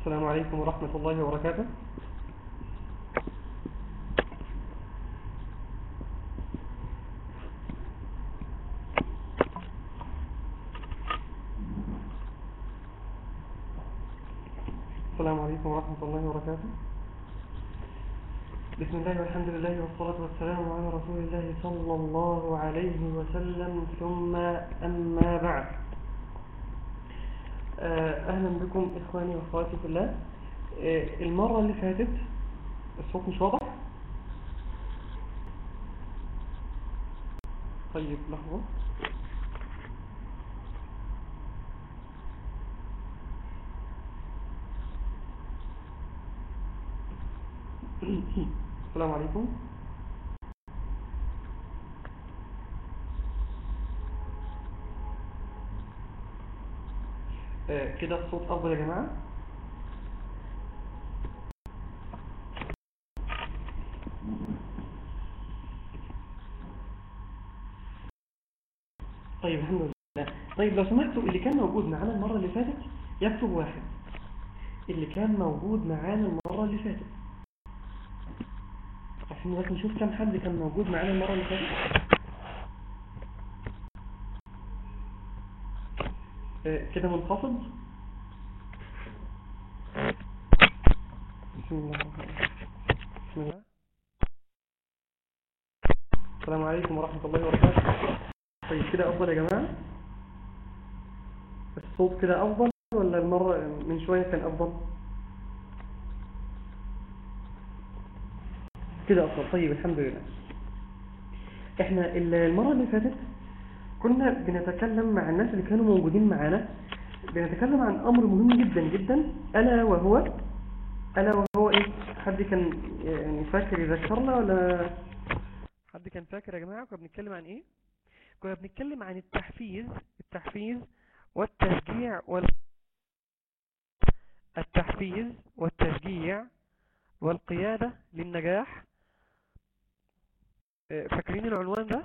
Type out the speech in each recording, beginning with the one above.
السلام عليكم ورحمة الله وبركاته. السلام عليكم ورحمة الله وبركاته. بسم الله والحمد لله والصلاة والسلام على رسول الله صلى الله عليه وسلم، ثم أما بعد. أهلا بكم إخواني وأخواتي في الله. المرة اللي فاتت الصوت مش واضح؟ طيب لحظة. السلام عليكم. كده الصوت أفضل يا جماعة؟ طيب الحمد لله. طيب لو سمحتوا اللي كان موجود معانا المرة اللي فاتت يكتب واحد. اللي كان موجود معانا المرة اللي فاتت، عشان بس نشوف كم حد كان موجود معانا المرة اللي فاتت. كده منخفض. بسم الله الرحمن الرحيم. بسم الله. السلام عليكم ورحمة الله وبركاته. طيب كده أفضل يا جماعة؟ الصوت كده أفضل ولا المرة من شوية كان أفضل؟ كده أفضل. طيب الحمد لله. احنا المرة اللي فاتت كنا بنتكلم مع الناس اللي كانوا موجودين معانا، بنتكلم عن أمر مهم جدا جدا، ألا وهو إيه؟ حد كان يعني فاكر يذكرنا ولا حد كان فاكر يا جماعة؟ كنا بنتكلم عن إيه؟ كنا بنتكلم عن التحفيز والتشجيع والقيادة للنجاح. فاكرين العنوان ده؟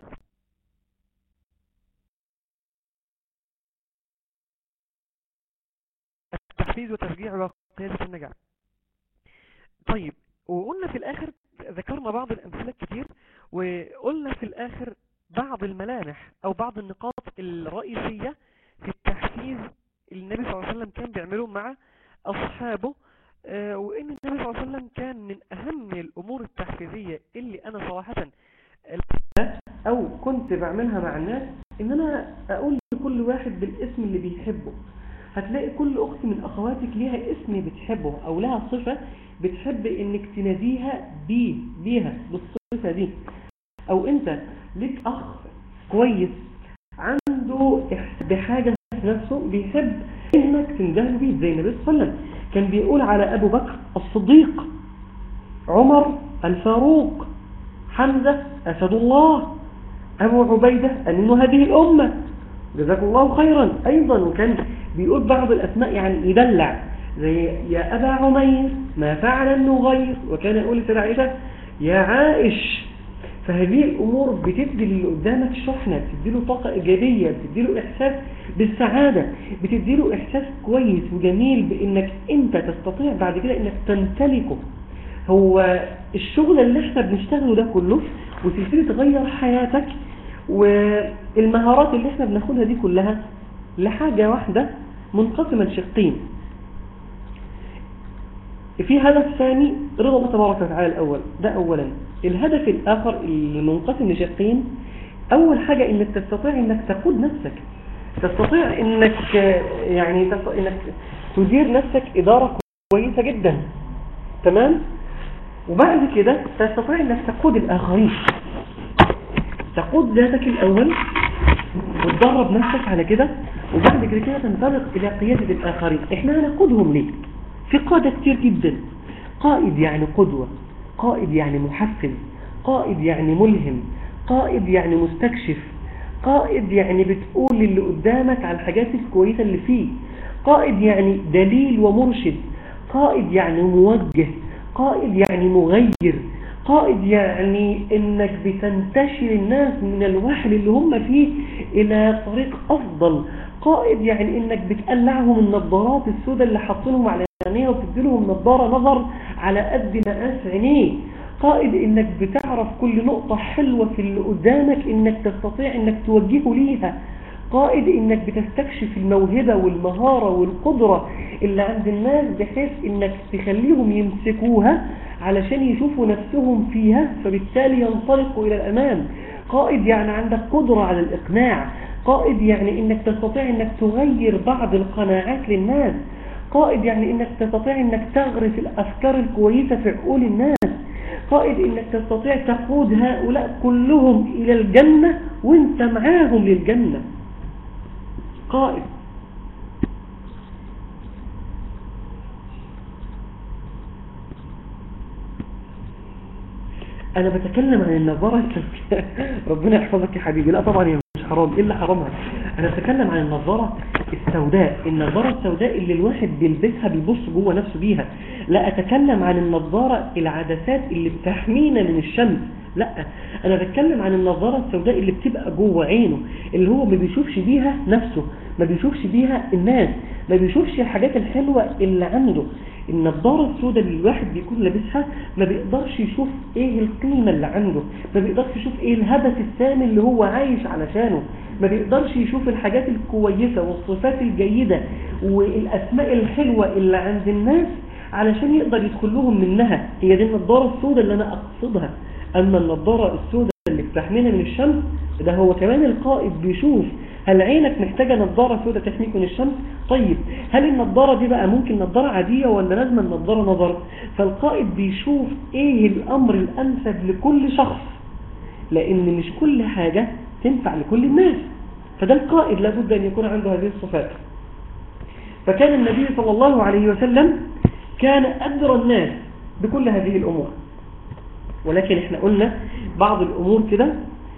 التحفيز والتشجيع وقيادة النجاح. طيب، وقلنا في الآخر ذكرنا بعض الأمثلة كتير، وقلنا في الآخر بعض الملامح أو بعض النقاط الرئيسية في التحفيز اللي النبي صلى الله عليه وسلم كان بيعمله مع أصحابه، وإن النبي صلى الله عليه وسلم كان من أهم الأمور التحفيزية اللي أنا صراحة أو كنت بعملها مع الناس إن أنا أقول لكل واحد بالاسم اللي بيحبه. هتلاقي كل أخت من أخواتك ليها اسم بتحبه أو لها صفة بتحب إنك تناديها بيها بالصفة دي. أو أنت لك أخ كويس عنده بحاجة في نفسه بيحب إنك تنده بيه، زي النبي صلى الله عليه وسلم كان بيقول على أبو بكر الصديق، عمر الفاروق، حمزة أسد الله، أبو عبيدة أمين هذه الأمة، جزاك الله خيرا. أيضا وكان بيقول بعض الأسماء يعني يدلع، زي يا أبا عمير ما فعل النغير، وكان يقول لسيدة عائشة يا عائش. فهذه الأمور بتدي اللي قدامك شحنة، بتديله طاقة إيجابية، بتديله إحساس بالسعادة، بتديله إحساس كويس وجميل بإنك أنت تستطيع بعد كده إنك تمتلكه. هو الشغل اللي احنا بنشتغله ده كله وتبتدي تغير حياتك، والمهارات اللي احنا بناخدها دي كلها لحاجة واحدة منقسمة لشقين. في هدف ثاني رضا الله تبارك وتعالى الأول، ده أولا. الهدف الآخر المنقسم لشقين، أول حاجة إنك تستطيع إنك تقود نفسك، تستطيع إنك يعني إنك تدير نفسك إدارة كويسة جدا، تمام؟ وبعد كده تستطيع إنك تقود الآخرين، تقود ذاتك الأول وتدرب نفسك على كده، وبعد كده تنطلق إلى قيادة الآخرين. إحنا هنقودهم ليه؟ في قادة كتير جدا. قائد يعني قدوة، قائد يعني محفز، قائد يعني ملهم، قائد يعني مستكشف، قائد يعني بتقول للي قدامك على الحاجات الكويسة اللي فيه، قائد يعني دليل ومرشد، قائد يعني موجه، قائد يعني مغير، قائد يعني انك بتنتشر الناس من الوحل اللي هم فيه الى طريق افضل، قائد يعني انك بتقلعهم النظارات السوداء اللي حاطينهم على عينيه وبتديلهم نظارة نظر على قد مقاس عينيه. قائد انك بتعرف كل نقطة حلوة في اللي قدامك انك تستطيع انك توجهه ليها. قائد انك بتستكشف الموهبة والمهارة والقدرة اللي عند الناس بحيث انك تخليهم يمسكوها علشان يشوفوا نفسهم فيها فبالتالي ينطلقوا الى الامام. قائد يعني عندك قدرة على الاقناع. قائد يعني انك تستطيع انك تغير بعض القناعات للناس. قائد يعني انك تستطيع انك تغرس الافكار الكويسة في عقول الناس. قائد انك تستطيع تقود هؤلاء كلهم الى الجنة وانت معاهم للجنة. قائد. انا بتكلم عن النظارة ربنا يحفظك يا حبيبي. لا طبعا هي مش حرام، ايه اللي حرامها؟ انا بتكلم عن النظارة السوداء، النظارة السوداء اللي الواحد بيلبسها بيبص جوه نفسه بيها. لا اتكلم عن النظارة العدسات اللي بتحمينا من الشمس. لا انا بتكلم عن النظارة السوداء اللي بتبقى جوه عينه، اللي هو ما بيشوفش بيها نفسه، ما بيشوفش بيها الناس، ما بيشوفش الحاجات الحلوة اللي عنده. النظارة السوداء اللي الواحد بيكون لابسها ما بيقدرش يشوف ايه القيمة اللي عنده، ما بيقدرش يشوف ايه الهدف السامي اللي هو عايش علشانه، ما بيقدرش يشوف الحاجات الكويسة والصفات الجيدة والاسماء الحلوة اللي عند الناس علشان يقدر يدخل لهم منها. هي دي النظارة السوداء اللي انا اقصدها. اما النظارة السوداء اللي بتحمينا من الشمس ده هو كمان القائد بيشوف هل عينك محتاجة نظارة سوداء تحميك من الشمس؟ طيب هل النظارة دي بقى ممكن نظارة عادية ولا لازم النظارة نظر؟ فالقائد بيشوف ايه الامر الانسب لكل شخص، لان مش كل حاجة تنفع لكل الناس. فده القائد لابد ان يكون عنده هذه الصفات. فكان النبي صلى الله عليه وسلم كان أدرى الناس بكل هذه الأمور. ولكن احنا قلنا بعض الأمور كده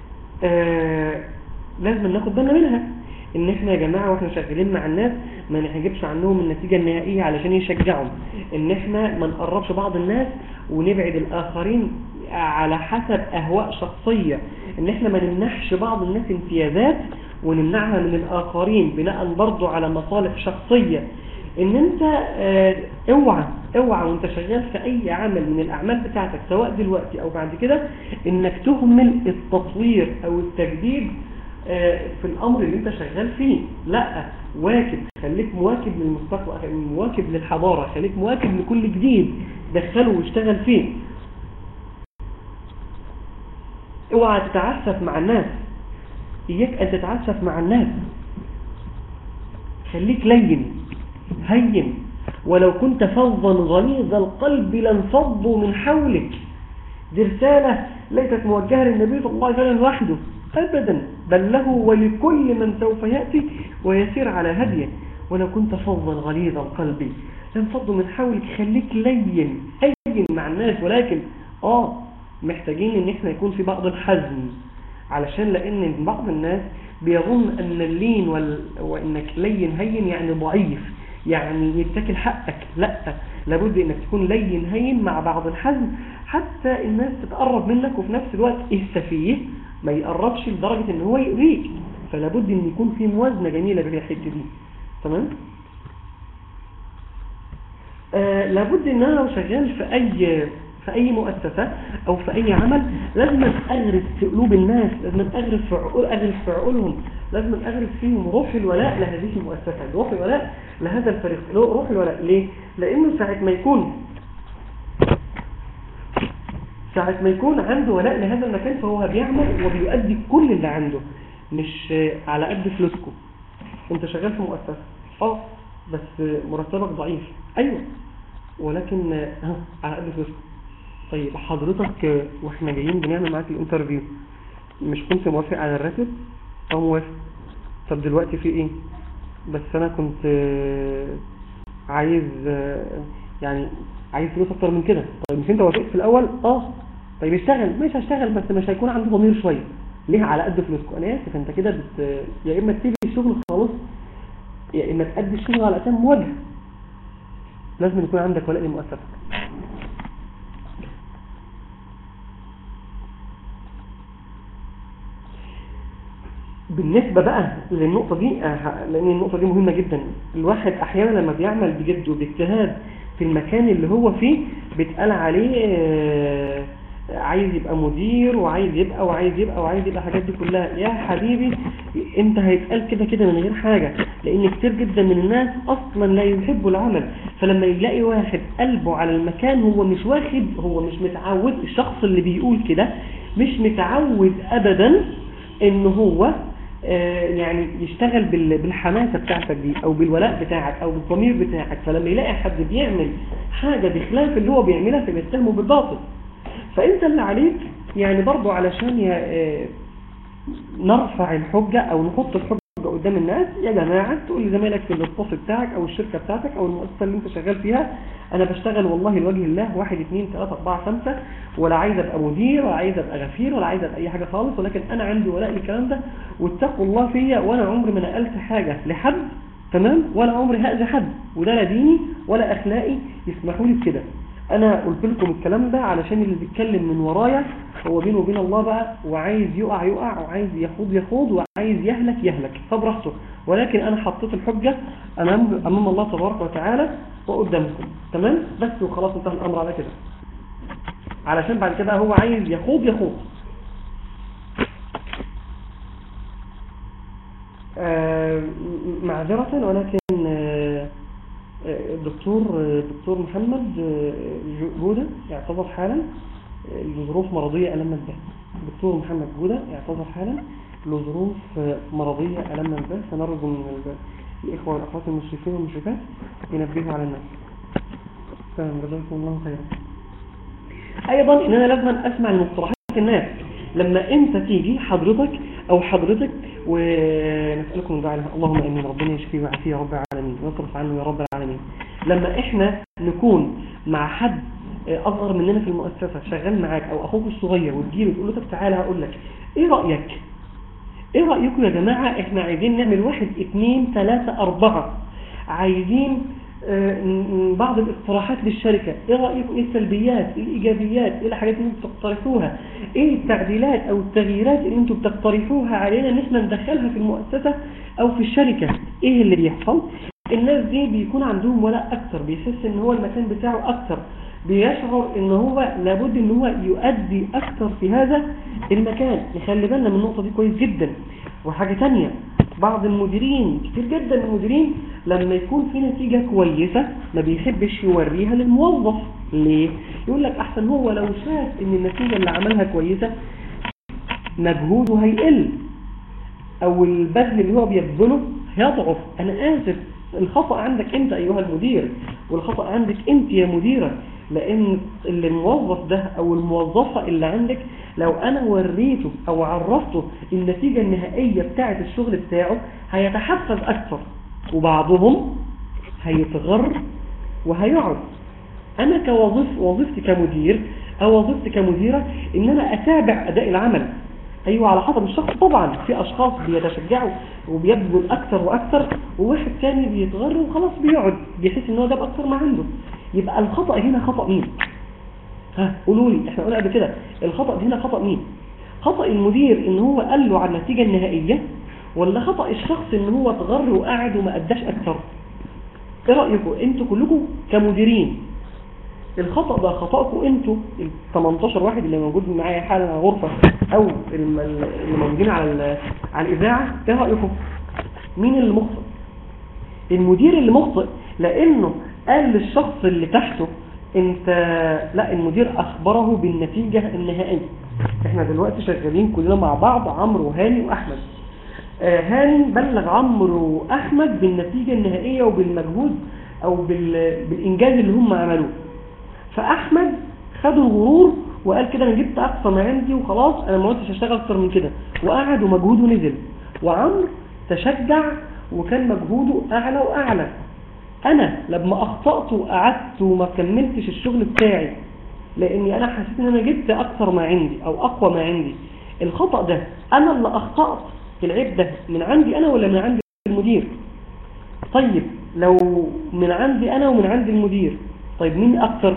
لازم ناخد بالنا منها، ان احنا يا جماعة واحنا شغالين مع الناس ما نحجبش عنهم النتيجة النهائية علشان يشجعهم، ان احنا ما نقربش بعض الناس ونبعد الآخرين على حسب أهواء شخصية، ان احنا ما نمنحش بعض الناس امتيازات ونمنعها من الآخرين بناء برضو على مصالح شخصية. ان انت اوعى وانت شغال في اي عمل من الاعمال بتاعتك سواء دلوقتي او بعد كده انك تهمل التطوير او التجديد في الامر اللي انت شغال فيه. لا، واكب، خليك مواكب للمستقبل، مواكب للحضارة، خليك مواكب لكل جديد دخله واشتغل فيه. اوعى تتعسف مع الناس، اياك ان تتعسف مع الناس. خليك لين هين، ولو كنت فظا غليظ القلب لانفضوا من حولك. دي رسالة ليست موجهة للنبي صلى الله عليه وسلم وحده أبدا، بل له ولكل من سوف يأتي ويسير على هديه. ولو كنت فظا غليظ القلب لانفضوا من حولك. خليك لين هين مع الناس، ولكن محتاجين ان احنا يكون في بعض الحزم، علشان لان بعض الناس بيظن ان اللين وانك لين هين يعني ضعيف، يعني يتاكل حقك. لا، لابد انك تكون لين هين مع بعض الحزم حتى الناس تتقرب منك، وفي نفس الوقت السفيه ما يقربش لدرجة ان هو يؤذيك. فلابد ان يكون في موازنة جميلة في الحتة دي. تمام؟ لابد ان انا لو شغال في اي مؤسسة او في اي عمل لازم اغرس في قلوب الناس، لازم اغرس في عقولهم، لازم اغرس فيهم روح الولاء لهذه المؤسسة، روح الولاء لهذا الفريق. روح الولاء ليه؟ لانه ساعة ما يكون عنده ولاء لهذا المكان فهو بيعمل وبيؤدي كل اللي عنده، مش على قد فلوسكم. انت شغال في مؤسسة بس مرتبك ضعيف، ايوه، ولكن على قد فلوسكم. طيب حضرتك واحنا جايين بنعمل معاك الانترفيو مش كنت موافق على الراتب؟ موافق. طب دلوقتي في ايه؟ بس انا كنت عايز عايز فلوس اكتر من كده. طيب مش انت وافقت في الاول؟ طيب اشتغل. مش هشتغل بس مش هيكون عندي ضمير شويه. ليه على قد فلوسكم؟ انا اسف، انت كده يا اما تسيب الشغل خالص يا اما تأدي الشغل على اتم وجه. لازم يكون عندك ولاء للمؤسسه. بالنسبة بقى للنقطة دي، لأن النقطة دي مهمة جدا. الواحد أحيانا لما بيعمل بجد وباجتهاد في المكان اللي هو فيه بيتقال عليه عايز يبقى مدير وعايز يبقى الحاجات دي كلها. يا حبيبي انت هيتقال كده كده من غير حاجة، لأن كتير جدا من الناس أصلا لا يحبوا العمل. فلما يلاقي واحد قلبه على المكان هو مش متعود، الشخص اللي بيقول كده مش متعود أبدا ان هو يعني يشتغل بالحماسة بتاعتك دي او بالولاء بتاعك او بالضمير بتاعك. فلما يلاقي حد بيعمل حاجة بخلاف اللي هو بيعملها فبيتهمه بالباطل. فانت اللي عليك يعني برضو علشان نرفع الحجة او نحط الحجة قدام الناس، يا جماعة تقول لزميلك في الاختصاص بتاعك او الشركة بتاعتك او المؤسسة اللي انت شغال فيها، انا بشتغل والله لوجه الله 1 2 3 4 5، ولا عايز ابقى مدير ولا عايز ابقى غفير ولا عايز ابقى اي حاجة خالص، ولكن انا عندي ولاء للكلام ده واتقوا الله فيا، وانا عمري ما نقلت حاجة لحد، تمام، ولا عمري هأذي حد، وده لا ديني ولا اخلاقي يسمحوا لي بكده. انا قلت لكم الكلام ده علشان اللي بيتكلم من ورايا هو بينه وبين الله بقى، وعايز يقع وعايز يخوض وعايز يهلك فبرحته، ولكن انا حطيت الحجة امام الله تبارك وتعالى وقدامكم، تمام، بس وخلاص انتهى الامر على كده، علشان بعد كده هو عايز يخوض. معذرة، ولكن الدكتور محمد جودة يعتذر حالا لظروف مرضية ألمت به. الدكتور محمد جودة يعتذر حالا لظروف مرضية ألمت به، فنرجو من الإخوة والأخوات المشرفين والمشرفات ينبهوا على الناس. تمام، جزاكم الله خيرا. أيضا إن أنا لازم أسمع المصطلحات الناس لما أنت تيجي حضرتك ونسألكم الدعاء اللهم امين، ربنا يشفيه ويعافيه يا رب العالمين ويصرف عنه يا رب العالمين. لما احنا نكون مع حد اصغر مننا في المؤسسة شغال معاك او اخوك الصغير وتجيله وتقول له طب تعالى هقول لك ايه رأيكم يا جماعة، احنا عايزين نعمل 1 2 3 4، عايزين بعض الاقتراحات للشركة، ايه رأيكم، ايه السلبيات، ايه الايجابيات، ايه الحاجات اللي انتم بتقترحوها، ايه التعديلات او التغييرات اللي انتم بتقترحوها علينا ان احنا ندخلها في المؤسسة او في الشركة. ايه اللي بيحصل؟ الناس دي بيكون عندهم ولاء اكتر، بيحس ان هو المكان بتاعه اكتر، بيشعر ان هو لابد ان هو يؤدي اكتر في هذا المكان. نخلي بالنا من النقطة دي كويس جدا. وحاجة تانية، بعض المديرين، كتير جدا من المديرين لما يكون في نتيجة كويسة ما بيحبش يوريها للموظف. ليه؟ يقول لك احسن هو لو شاف ان النتيجة اللي عملها كويسة مجهوده هيقل او البذل اللي هو بيبذله هيضعف. انا اسف، الخطأ عندك انت ايها المدير، والخطأ عندك انت يا مديرة، لان الموظف ده او الموظفة اللي عندك لو انا وريته او عرفته النتيجة النهائية بتاعة الشغل بتاعه هيتحفز اكثر، وبعضهم هيتغر وهيقعد. انا كوظيفتي كمدير او وظيفتي كمديرة ان انا اتابع اداء العمل. ايوه على حسب الشخص طبعا، في اشخاص بيتشجعوا وبيبذل اكثر واكثر، وواحد ثاني بيتغر وخلاص بيقعد بيحس ان هو ده اكثر ما عنده. يبقى الخطأ هنا خطأ مين؟ قولوا لي، احنا قلنا قبل كده الخطأ هنا خطأ مين؟ خطأ المدير ان هو قال له على النتيجة النهائية، ولا خطأ الشخص ان هو اتغر وقعد وما اداش اكثر؟ ايه رأيكم انتوا كلكم كمديرين؟ الخطأ ده خطأكم انتوا ال 18 واحد اللي موجود معايا حالا على الغرفة او اللي موجودين على الاذاعة، ايه رأيكم؟ مين اللي مخطئ؟ المدير اللي مخطئ لانه قال للشخص اللي تحته انت، لا، المدير اخبره بالنتيجة النهائية. احنا دلوقتي شغالين كلنا مع بعض، عمرو وهاني واحمد. هاني بلغ عمرو واحمد بالنتيجة النهائية وبالمجهود او بالانجاز اللي هم عملوه. فاحمد خد الغرور وقال كده انا جبت اقصى ما عندي وخلاص، انا ما عدتش هشتغل اكتر من كده، وقعد ومجهوده نزل. وعمرو تشجع وكان مجهوده اعلى واعلى. انا لما اخطأت وقعدت وما كملتش الشغل بتاعي لاني انا حسيت ان انا جبت اكثر ما عندي او اقوى ما عندي، الخطأ ده انا اللي اخطأت، العيب ده من عندي انا ولا من عند المدير؟ طيب لو من عندي انا ومن عند المدير، طيب مين اكثر؟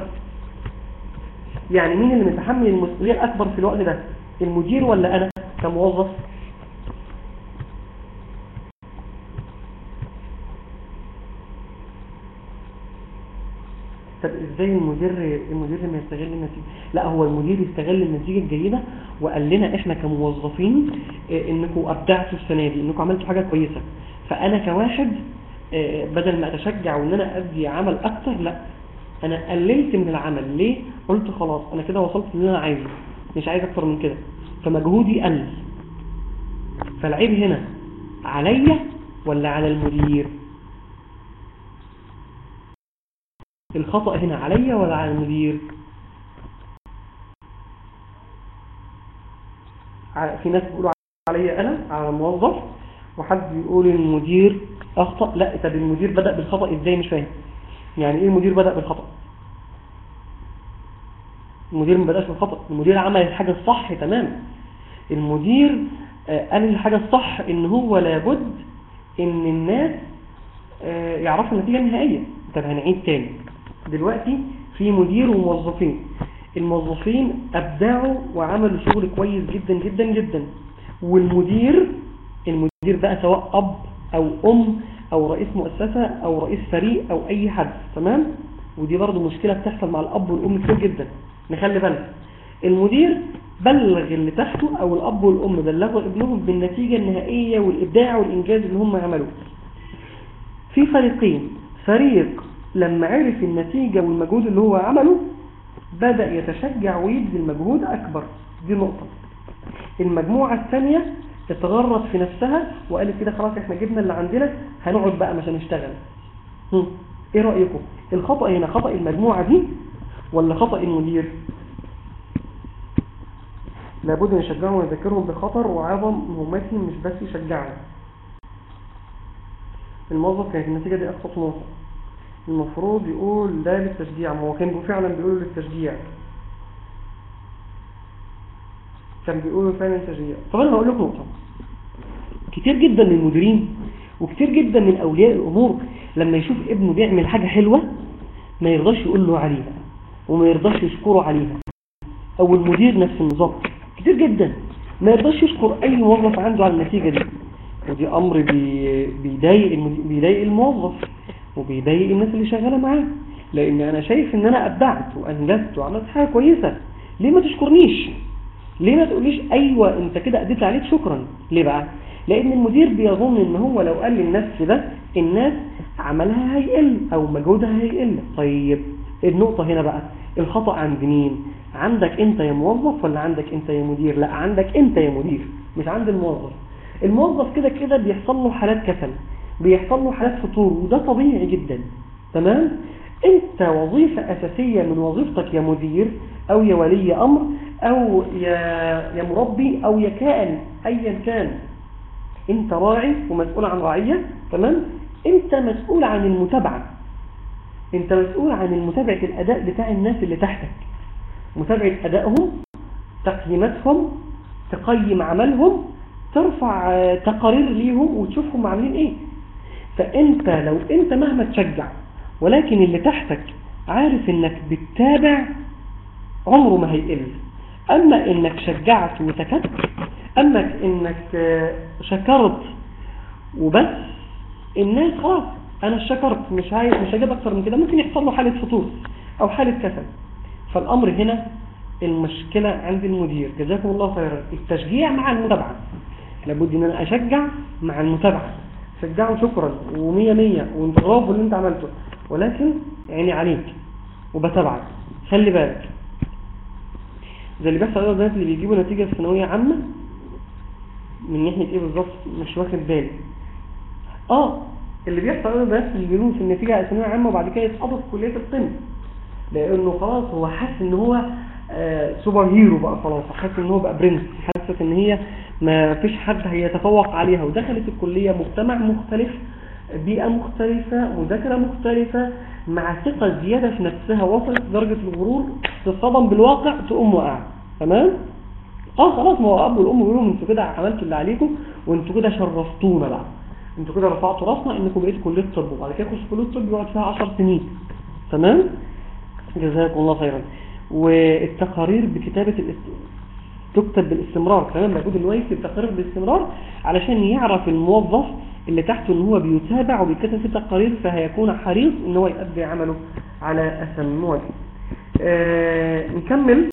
يعني مين اللي متحمل المسؤولية الاكبر في الوقت ده، المدير ولا انا كموظف؟ طب ازاي المدير لما يستغل النتيجة؟ لا، هو المدير يستغل النتيجة الجيدة وقال لنا احنا كموظفين انكم ابدعتوا السنة دي، انكم عملتوا حاجة كويسة. فانا كواحد بدل ما اتشجع وان انا ادي عمل اكتر، لا، انا قللت من العمل. ليه؟ قلت خلاص انا كده وصلت اللي انا عايزه، مش عايز اكتر من كده، فمجهودي قل. فالعيب هنا عليا ولا على المدير؟ الخطأ هنا عليا ولا على المدير؟ في ناس بيقولوا عليا انا، على الموظف، وحد بيقول المدير اخطأ. لا، طب المدير بدأ بالخطأ ازاي؟ مش فاهم يعني ايه المدير بدأ بالخطأ؟ المدير ما بدأش بالخطأ، المدير عمل الحاجة الصح تمام. المدير قال الحاجة الصح ان هو لابد ان الناس يعرفوا النتيجة النهائية. طب هنعيد تاني، دلوقتي في مدير وموظفين، الموظفين أبدعوا وعملوا شغل كويس جدا جدا جدا، والمدير بقى سواء أب أو أم أو رئيس مؤسسة أو رئيس فريق أو أي حد، تمام؟ ودي برضو مشكلة بتحصل مع الأب والأم كتير جدا، نخلي بالنا. المدير بلغ اللي تحته أو الأب والأم بلغوا ابنهم بالنتيجة النهائية والإبداع والإنجاز اللي هم عملوه. في فريقين، فريق لما عرف النتيجة والمجهود اللي هو عمله بدأ يتشجع ويبذل المجهود أكبر، دي نقطة. المجموعة الثانية اتغرت في نفسها وقالت كده خلاص احنا جبنا اللي عندنا، هنقعد بقى مش هنشتغل. ايه رأيكم؟ الخطأ هنا خطأ المجموعة دي ولا خطأ المدير؟ لابد نشجعهم ونذكرهم بخطر وعظم مهمتهم، مش بس يشجعهم. الموظف كانت النتيجة دي أقصى طموحه، المفروض يقول ده للتشجيع. ما هو كان فعلا بيقولوا للتشجيع، كان بيقولوا فعلا تشجيع. طب انا هقول لكم نقطه، كتير جدا من المديرين وكتير جدا من اولياء الامور لما يشوف ابنه بيعمل حاجه حلوه ما يرضاش يقول له عليها وما يرضاش يشكره عليها، او المدير نفس النظام، كتير جدا ما يرضاش يشكر اي موظف عنده على النتيجه دي. ودي امر بيضايق الموظف وبيضايق الناس اللي شغاله معاه، لان انا شايف ان انا ابدعت وانجزت وعملت حاجه كويسه، ليه ما تشكرنيش؟ ليه ما تقوليش ايوه انت كده اديت عليك شكرا؟ ليه بقى؟ لان المدير بيظن ان هو لو قال للناس كده الناس عملها هيقل او مجهودها هيقل. طيب النقطه هنا بقى الخطأ عند مين؟ عندك انت يا موظف ولا عندك انت يا مدير؟ لا، عندك انت يا مدير، مش عند الموظف. الموظف كده كده بيحصل له حالات كسل، بيحصل له حالات فتور، وده طبيعي جدا، تمام؟ انت وظيفة اساسية من وظيفتك يا مدير او يا ولي امر او يا مربي او يا كائن ايا كان، انت راعي ومسؤول عن رعية، تمام؟ انت مسؤول عن المتابعة، انت مسؤول عن متابعة الاداء بتاع الناس اللي تحتك، متابعة ادائهم، تقييماتهم، تقيم عملهم، ترفع تقارير ليهم وتشوفهم عاملين ايه. فانت لو انت مهما تشجع ولكن اللي تحتك عارف انك بتتابع عمره ما هيقل. اما انك شجعت وسكت، اما انك شكرت وبس، الناس خلاص انا شكرت مش هجيب اكتر من كده، ممكن يحصل له حالة فتور او حالة كسل. فالامر هنا المشكلة عند المدير. جزاكم الله خيرا. التشجيع مع المتابعة، لابد ان انا اشجع مع المتابعة، شجعه شكرا ومية مية وانت برافو اللي انت عملته، ولكن عيني عليك وبتابعك، خلي بالك. زي اللي بيحصل الناس اللي بيجيبوا نتيجة في ثانوية عامة من ناحية ايه بالظبط مش واخد بالي. اللي بيحصل الناس اللي بيجيبوا في النتيجة على ثانوية عامة وبعد كده يتحطوا في كلية القمة، لانه خلاص هو حاسس ان هو سوبر هيرو بقى، خلاص حاسس ان هو بقى برنس، حاسس ان هي ما فيش حد هيتفوق عليها، ودخلت الكلية مجتمع مختلف، بيئة مختلفة، مذاكرة مختلفة، مع ثقة زيادة في نفسها وصلت درجة الغرور، تصطدم بالواقع تقوم وقع، تمام؟ خلاص، ما هو اب والام بيقولوا انتوا كده عملتوا اللي عليكم وانتوا كده شرفتونا بقى، انتوا كده رفعتوا راسنا انكم بقيتوا كلية طب، وبعد كده تخشوا كلية طب يقعد فيها 10 سنين، تمام؟ جزاكم الله خيرا. والتقارير بكتابة تكتب بالاستمرار، كمان لابد ان هو يكتب تقارير بالاستمرار علشان يعرف الموظف اللي تحته ان هو بيتابع وبيكتب في التقارير، فهيكون حريص ان هو يؤدي عمله على أسن وجه. نكمل.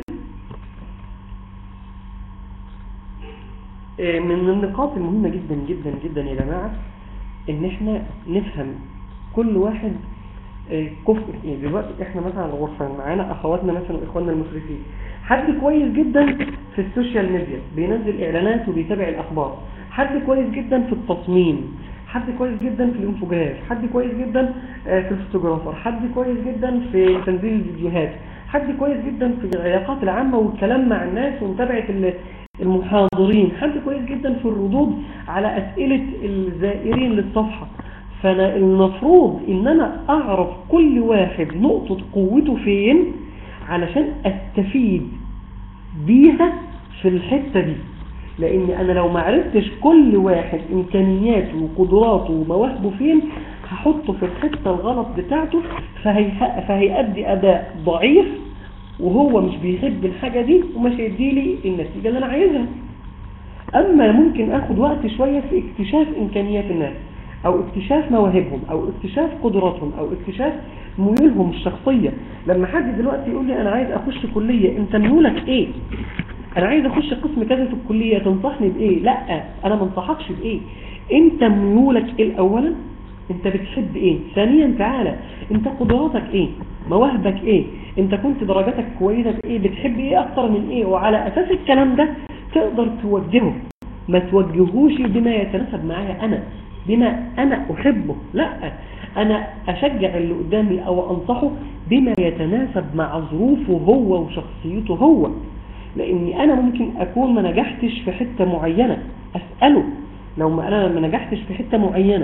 من النقاط المهمة جدا جدا جدا يا جماعة ان احنا نفهم كل واحد كفء ايه. دلوقتي احنا مثلا الغرفة معانا اخواتنا مثلا واخواننا المشرفين، حد كويس جدا في السوشيال ميديا بينزل اعلانات وبيتابع الاخبار، حد كويس جدا في التصميم، حد كويس جدا في الانفوجراف، حد كويس جدا في الفوتوغرافر، حد كويس جدا في تنزيل الفيديوهات، حد كويس جدا في العلاقات العامة والكلام مع الناس ومتابعة المحاضرين، حد كويس جدا في الردود على أسئلة الزائرين للصفحة. فأنا المفروض إن أنا أعرف كل واحد نقطة قوته فين علشان أستفيد بيها في الحتة دي، لأن أنا لو ما عرفتش كل واحد إمكانياته وقدراته ومواهبه فين هحطه في الحتة الغلط بتاعته، فهيأدي أداء ضعيف وهو مش بيحب الحاجة دي ومش هيديلي النتيجة اللي أنا عايزها. أما ممكن أخد وقت شوية في اكتشاف إمكانيات الناس أو اكتشاف مواهبهم أو اكتشاف قدراتهم أو اكتشاف ميولهم الشخصية. لما حد دلوقتي يقول لي أنا عايز أخش كلية، أنت ميولك إيه؟ أنا عايز أخش قسم كذا في الكلية، تنصحني بإيه؟ لا، أنا ما انصحكش بإيه، أنت ميولك إيه الأولا؟ أنت بتحب إيه؟ ثانيا تعالى أنت قدراتك إيه؟ مواهبك إيه؟ أنت كنت درجاتك كويسة في إيه؟ بتحب إيه أكتر من إيه؟ وعلى أساس الكلام ده تقدر توجهه، ما توجهوش بما يتناسب معايا أنا، بما أنا أحبه. لا، أنا أشجع اللي قدامي أو أنصحه بما يتناسب مع ظروفه هو وشخصيته هو. لأني أنا ممكن أكون ما نجحتش في حتة معينة، أسأله. لو أنا ما نجحتش في حتة معينة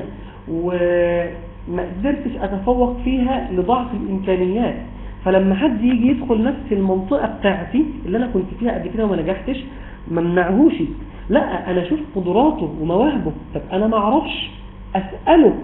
وما قدرتش أتفوق فيها لضعف الإمكانيات، فلما حد يجي يدخل نفس المنطقة بتاعتي اللي أنا كنت فيها قبل كده وما نجحتش، ما منعهوش، لا، أنا أشوف قدراته ومواهبه. طب أنا ما أعرفش، أسأله،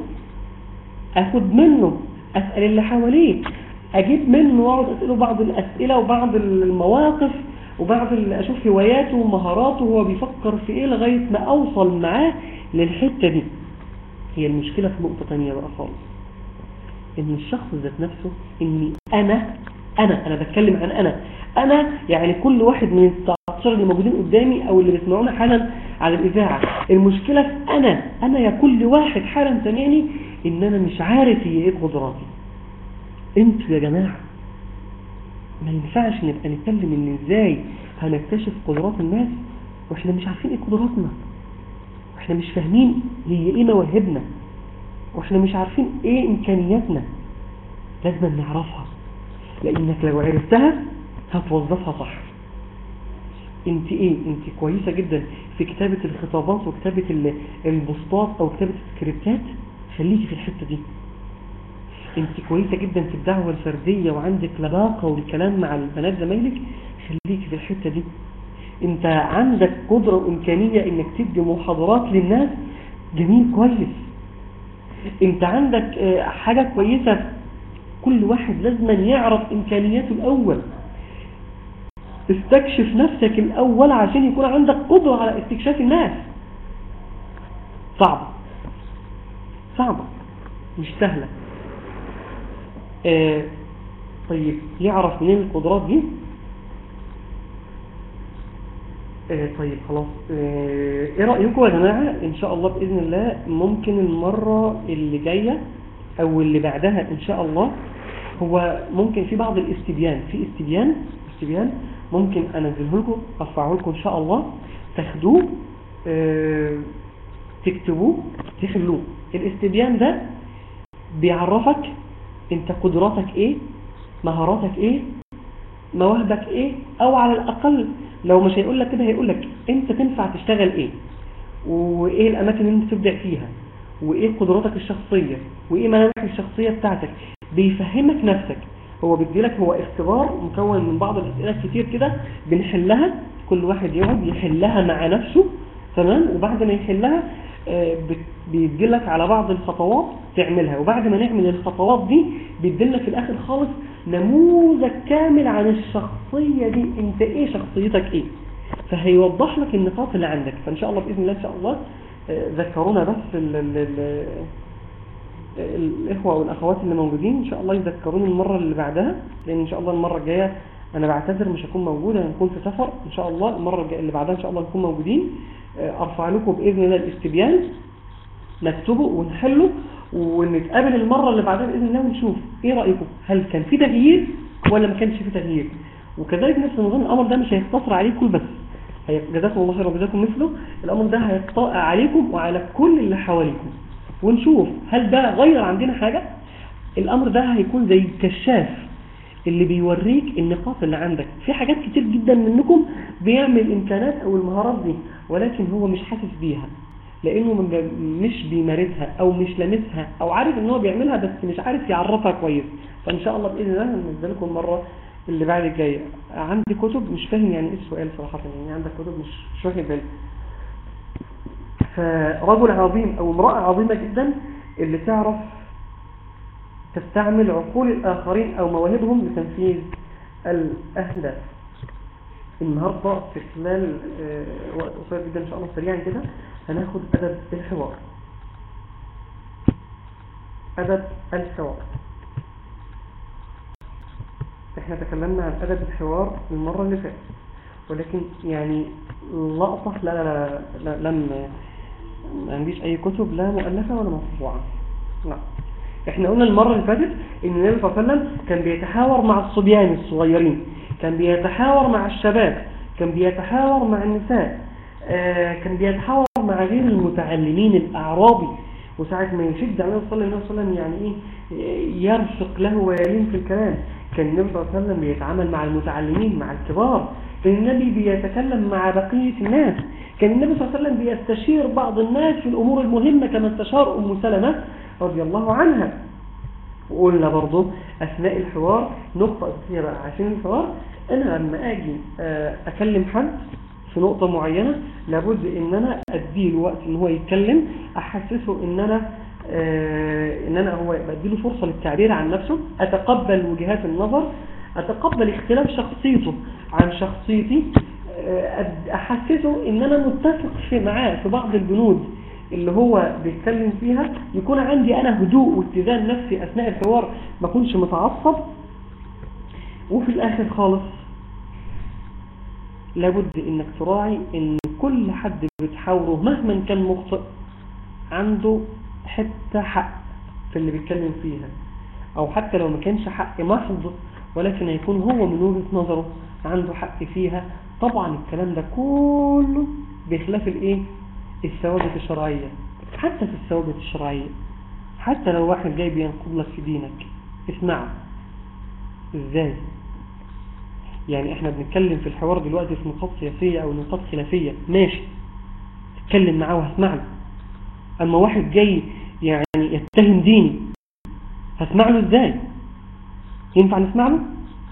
أخد منه، أسأل اللي حواليه، أجيب منه وأقعد أسأله بعض الأسئلة وبعض المواقف وبعض أشوف هواياته ومهاراته وهو بيفكر في إيه لغاية ما أوصل معاه للحتة دي. هي المشكلة في نقطة تانية بقى خالص، إن الشخص ذات نفسه، إني أنا بتكلم عن أنا يعني كل واحد من التعطير اللي موجودين قدامي أو اللي بيسمعونا حالا على الإذاعة. المشكلة في أنا يا كل واحد حالا سمعني إن أنا مش عارف هي إيه قدراتي. أنتوا يا جماعة ما ينفعش نبقى نتكلم إن إزاي هنكتشف قدرات الناس وإحنا مش عارفين إيه قدراتنا، وإحنا مش فاهمين هي إيه مواهبنا، وإحنا مش عارفين إيه إمكانياتنا. لازم نعرفها، لأنك لو عرفتها هتوظفها صح. انت ايه؟ انت كويسة جدا في كتابة الخطابات وكتابة البوستات او كتابة السكريبتات، خليكي في الحتة دي. انت كويسة جدا في الدعوة الفردية وعندك لباقة والكلام مع البنات زمايلك، خليكي في الحتة دي. انت عندك قدرة وامكانية انك تدي محاضرات للناس، جميل، كويس. انت عندك حاجة كويسة. كل واحد لازم يعرف امكانياته الاول، استكشف نفسك الاول عشان يكون عندك قدرة على استكشاف الناس. صعبة مش سهلة. طيب يعرف منين القدرات دي؟ طيب خلاص، ايه رأيكم يا جماعة؟ ان شاء الله بإذن الله ممكن المرة اللي جاية او اللي بعدها ان شاء الله، هو ممكن في بعض الاستبيان، في استبيان ممكن انزله لكم، ارفعه لكم ان شاء الله، تاخدوه، تكتبوه، تخلوه. الاستبيان ده بيعرفك انت قدراتك ايه، مهاراتك ايه، مواهبك ايه، او على الاقل لو مش هيقول لك كده هيقول لك انت تنفع تشتغل ايه، وايه الاماكن اللي انت تبدع فيها، وايه قدراتك الشخصية، وايه ملامح الشخصية بتاعتك. بيفهمك نفسك. هو بيديلك هو اختبار مكون من بعض الاسئلة كتير كده بنحلها، كل واحد يقعد يحلها مع نفسه، تمام؟ وبعد ما يحلها بيديلك على بعض الخطوات تعملها، وبعد ما نعمل الخطوات دي بيديلنا في الاخر خالص نموذج كامل عن الشخصية دي، انت ايه شخصيتك ايه. فهيوضح لك النقاط اللي عندك. فإن شاء الله بإذن الله إن شاء الله ذكرونا بس الإخوة والأخوات اللي موجودين إن شاء الله يذكروني المرة اللي بعدها، لأن إن شاء الله المرة الجاية أنا بعتذر مش هكون موجود، أنا هكون في سفر. إن شاء الله المرة اللي بعدها إن شاء الله نكون موجودين، أرفع لكم بإذن الله الاستبيان نكتبه ونحله ونتقابل المرة اللي بعدها بإذن الله ونشوف إيه رأيكم، هل كان في تغيير ولا ما كانش في تغيير. وكذلك نفس النظام الأمر ده مش هيقتصر عليكم بس، جزاكم الله خير وجزاكم مثله، الأمر ده هيقطع عليكم وعلى كل اللي حواليكم، ونشوف هل ده غير عندنا حاجة. الأمر ده هيكون زي الكشاف اللي بيوريك النقاط اللي عندك. في حاجات كتير جدا منكم بيعمل الإمكانات أو المهارات دي ولكن هو مش حاسس بيها، لأنه مش بيمارسها أو مش لامسها، أو عارف إن هو بيعملها بس مش عارف يعرفها كويس. فإن شاء الله بإذن الله هننزل لكم المرة اللي بعد الجاية. عندي كتب مش فاهم يعني إيه السؤال صراحة، يعني عندك كتب مش واخد بالي. فرجل عظيم أو امرأة عظيمة جدا اللي تعرف تستعمل عقول الآخرين أو مواهبهم لتنفيذ الأهداف. النهاردة في خلال وقت قصير جدا إن شاء الله سريعا كده هناخد أدب الحوار. أدب الحوار، احنا تكلمنا عن أدب الحوار المرة اللي فاتت، ولكن يعني لقطة لم ما عنديش أي كتب لا مؤلفة ولا مطبوعة. لا، احنا قلنا المرة اللي فاتت ان النبي صلى الله عليه وسلم كان بيتحاور مع الصبيان الصغيرين، كان بيتحاور مع الشباب، كان بيتحاور مع النساء، كان بيتحاور مع غير المتعلمين الأعرابي. وساعة ما يشد عليه صلى الله عليه وسلم يعني ايه يرفق له ويلين في الكلام. كان النبي صلى الله عليه وسلم بيتعامل مع المتعلمين مع الكبار، كان النبي بيتكلم مع بقية الناس، كان النبي صلى الله عليه وسلم بيستشير بعض الناس في الأمور المهمة كما استشار أم سلمة رضي الله عنها. وقلنا برضو أثناء الحوار نقطة أساسية بقى عشان الحوار، أنا لما أجي أكلم حد في نقطة معينة لابد إن أنا أديله وقت إن هو يتكلم، أحسسه إن أنا هو بديله فرصة للتعبير عن نفسه، أتقبل وجهات النظر، أتقبل اختلاف شخصيته عن شخصيتي، أحسسه إن أنا متفق معاه في بعض البنود اللي هو بيتكلم فيها، يكون عندي أنا هدوء واتزان نفسي أثناء الحوار، ما كنش متعصب. وفي الآخر خالص لابد إنك تراعي إن كل حد بتحاوره مهما كان مخطئ عنده حتى حق في اللي بيتكلم فيها، أو حتى لو ما كانش حق محض ولكن يكون هو من وجهة نظره عنده حق فيها. طبعا الكلام ده كله بخلاف الثوابت الشرعية. حتى في الثوابت الشرعية، حتى لو واحد جاي بينقض لك في دينك اسمعه. ازاي؟ يعني احنا بنتكلم في الحوار دلوقتي في نقاط سياسية او نقاط خلافية، ماشي تتكلم معاه وهسمع له. اما واحد جاي يعني يتهم ديني هسمع له ازاي؟ ينفع نسمع له؟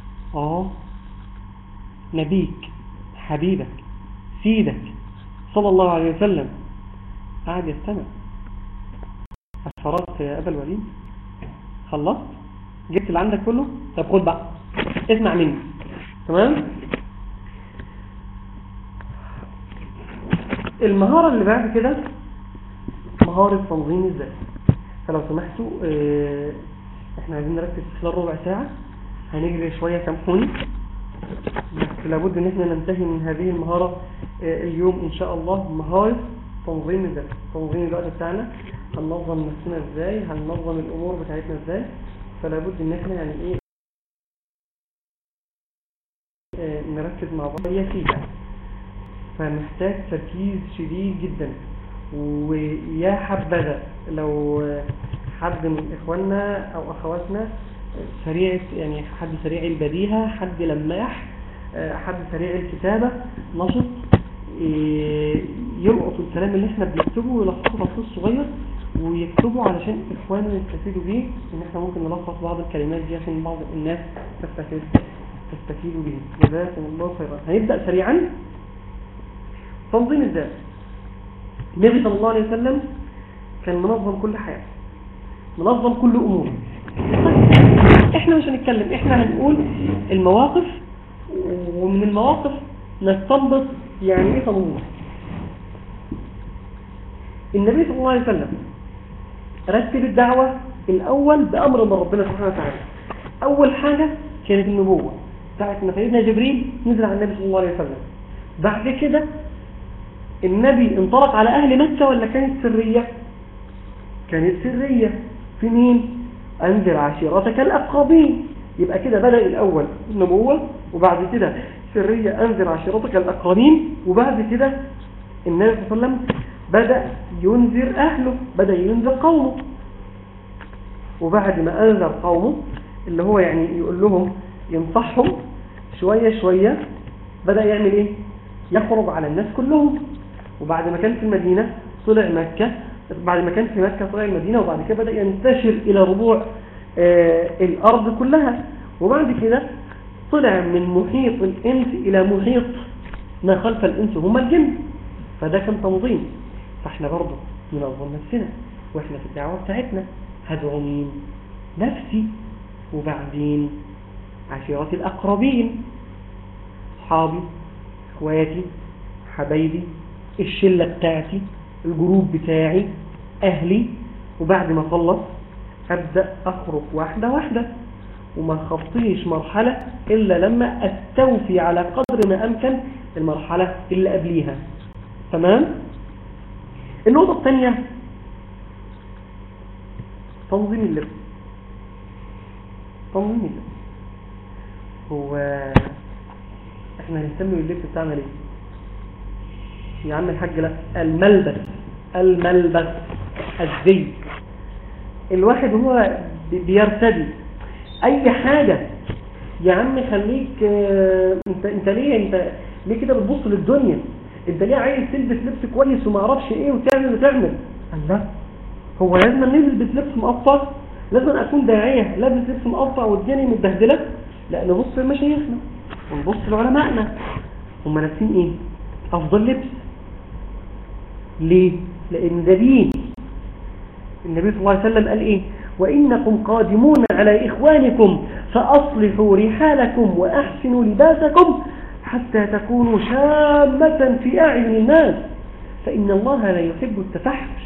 نبيك حبيبك سيدك صلى الله عليه وسلم قاعد يستمع. فرغت يا أبا الوليد؟ خلصت؟ جبت اللي عندك كله؟ طب خد بقى اسمع مني. تمام؟ المهارة اللي بعد كده مهارة تنظيم الذات. فلو سمحتوا احنا عايزين نركز في خلال ربع ساعة، هنجري شوية سامحوني، بس لابد ان احنا ننتهي من هذه المهارة اليوم ان شاء الله. مهارة تنظيم الذات، تنظيم الوقت بتاعنا، هننظم نفسنا ازاي، هننظم الامور بتاعتنا ازاي. فلابد ان احنا يعني نركز مع بعض. هي فيها فمحتاج تركيز شديد جدا. ويا حبذا لو حد من اخواننا او اخواتنا سريع، يعني حد سريع البديهة، حد لماح، حد سريع الكتابة نشط، يلقط الكلام اللي احنا بنكتبه ويلخصه تفصيل صغير ويكتبه علشان اخواننا يستفيدوا بيه. ان احنا ممكن نلخص بعض الكلمات دي عشان بعض الناس تستفيدوا بيه. جزاكم الله خيرا. هنبدأ سريعا. تنظيم الذات. النبي صلى الله عليه وسلم كان منظم كل حياته، منظم كل اموره. احنا مش هنتكلم، احنا هنقول المواقف، ومن المواقف نستنبط يعني ايه تنظيم؟ النبي صلى الله عليه وسلم رتب الدعوة الأول بأمر من ربنا سبحانه وتعالى. أول حاجة كانت النبوة ساعة ما سيدنا جبريل نزل على النبي صلى الله عليه وسلم. بعد كده النبي انطلق على أهل مكة ولا كانت سرية؟ كانت سرية. في مين؟ أنذر عشيرتك الأقربين. يبقى كده بدأ الأول النبوة، وبعد كده سرية أنذر عشيرتك الأقربين، وبعد كده النبي صلى الله عليه وسلم بدأ ينذر أهله، بدأ ينذر قومه. وبعد ما أنذر قومه اللي هو يعني يقول لهم ينصحهم شوية شوية، بدأ يعمل إيه؟ يخرج على الناس كلهم. وبعد ما كان في المدينة طلع مكة، بعد ما كان في مكة طلع المدينة، وبعد كده بدأ ينتشر إلى ربوع الأرض كلها. وبعد كده طلع من محيط الإنس إلى محيط ما خلف الإنس هم الجن. فده كان تنظيم. فاحنا برضه ننظم نفسنا واحنا في الدعوة بتاعتنا. هدعو مين؟ نفسي، وبعدين عشيرتي الأقربين، أصحابي، اخواتي، حبايبي، الشلة بتاعتي، الجروب بتاعي، أهلي. وبعد ما أخلص أبدأ أخرج واحدة واحدة، وما خطيش مرحلة إلا لما أستوفي على قدر ما أمكن المرحلة اللي قبليها. تمام؟ النقطة الثانية تنظيم اللبس. تنظيم اللبس هو احنا نهتم باللبس بتاعنا ليه؟ يا عم الحاج لا، الملبس الزي. الواحد هو بيرتدي اي حاجة. يا عم خليك انت ليه كده بتبص للدنيا؟ انت ليه عايز تلبس لبس كويس وما اعرفش ايه وتعمل الله؟ هو لازم نلبس لبس مقطع؟ لازم اكون داعية لابس لبس مقطع والدنيا متبهدله؟ لا، نبص لمشايخنا ونبص لعلمائنا هم لابسين ايه؟ افضل لبس. ليه؟ لان ده دين. النبي صلى الله عليه وسلم قال ايه؟ وانكم قادمون على اخوانكم فاصلحوا رحالكم واحسنوا لباسكم حتى تكونوا شامة في اعين الناس فان الله لا يحب التفحش.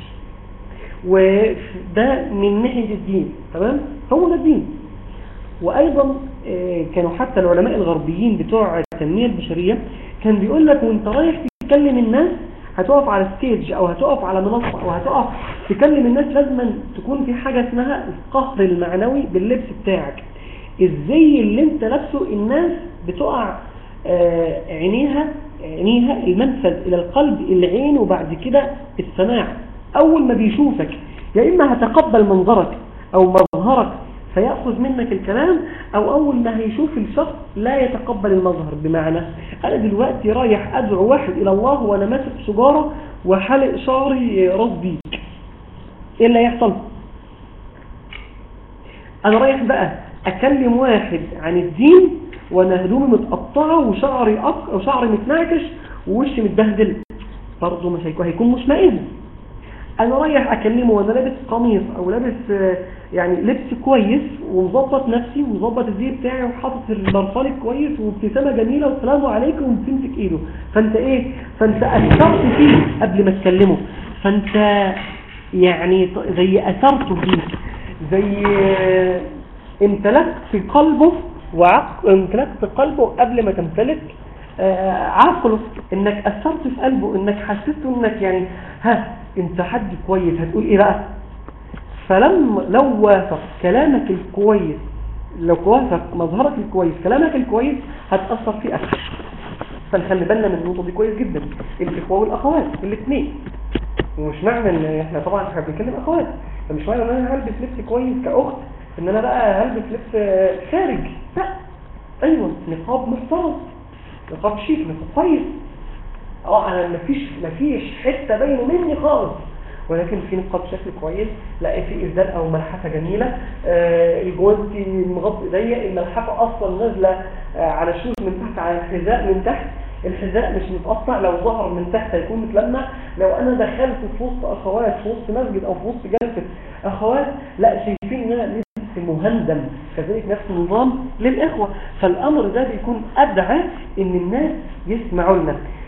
وده من ناحية الدين. تمام؟ هو ده الدين. وايضا كانوا حتى العلماء الغربيين بتوع التنمية البشرية كان بيقول لك وانت رايح تكلم الناس، هتقف على ستيج او هتقف على منصة او هتقف تكلم الناس، لازم تكون في حاجة اسمها القهر المعنوي باللبس بتاعك. الزي اللي انت لابسه الناس بتقع عينيها المنفذ الى القلب العين، وبعد كده السماع. اول ما بيشوفك يا اما هتقبل منظرك او مظهرك فيأخذ منك الكلام، او اول ما هيشوف الشخص لا يتقبل المظهر. بمعنى انا دلوقتي رايح ادعو واحد الى الله وانا ماسك سجارة وحلق شعري راس بيك، ايه اللي هيحصل؟ انا رايح بقى اكلم واحد عن الدين وانا هدومي متقطعة وشعري متنعكش ووشي متبهدل، برضه مش هيكون مشمئز. انا رايح اكلمه وانا لابس قميص او لابس يعني لبس كويس ومظبط نفسي ومظبط الزي بتاعي وحاطط البرفان كويس وابتسامه جميله والسلام عليكم وبتمسك ايده، فانت ايه؟ فانت اثرت فيه قبل ما تكلمه، فانت يعني زي اثرته فيه، زي امتلكت في قلبه امتلكت في قلبه قبل ما تمتلك عقله، انك اثرت في قلبه، انك حسسته انك يعني انت حد كويس. هتقول ايه بقى؟ لو وافق كلامك الكويس، لو وافق مظهرك الكويس كلامك الكويس، هتأثر فيه اكثر. فنخلي بالنا من النقطه دي كويس جدا. الاخوه والاخوات الاثنين، ومش معنى ان احنا طبعا بنتكلم اخوات، فمش معنى ان انا هلبس لبس كويس كاخت ان انا بقى هلبس لبس خارج. لا، ايوه نقاب محترم، نقاب شيك، نقاب كويس. انا مفيش حته باينه مني خالص، ولكن في نقاب شكل كويس، لا في ازدال او ملحفه جميله، الجوانتي مغطي ضيق، الملحفه اصلا نازله على الشوز من تحت، على الحذاء من تحت، الحذاء مش متقطع، لو ظهر من تحت هيكون متلمع. لو انا دخلت في وسط اخوات، في وسط مسجد او في وسط جلسه اخوات، لا شايفين ان انا لبس مهندم. كذلك نفس النظام للاخوه. فالامر ده بيكون ادعى ان الناس يسمعوا لنا.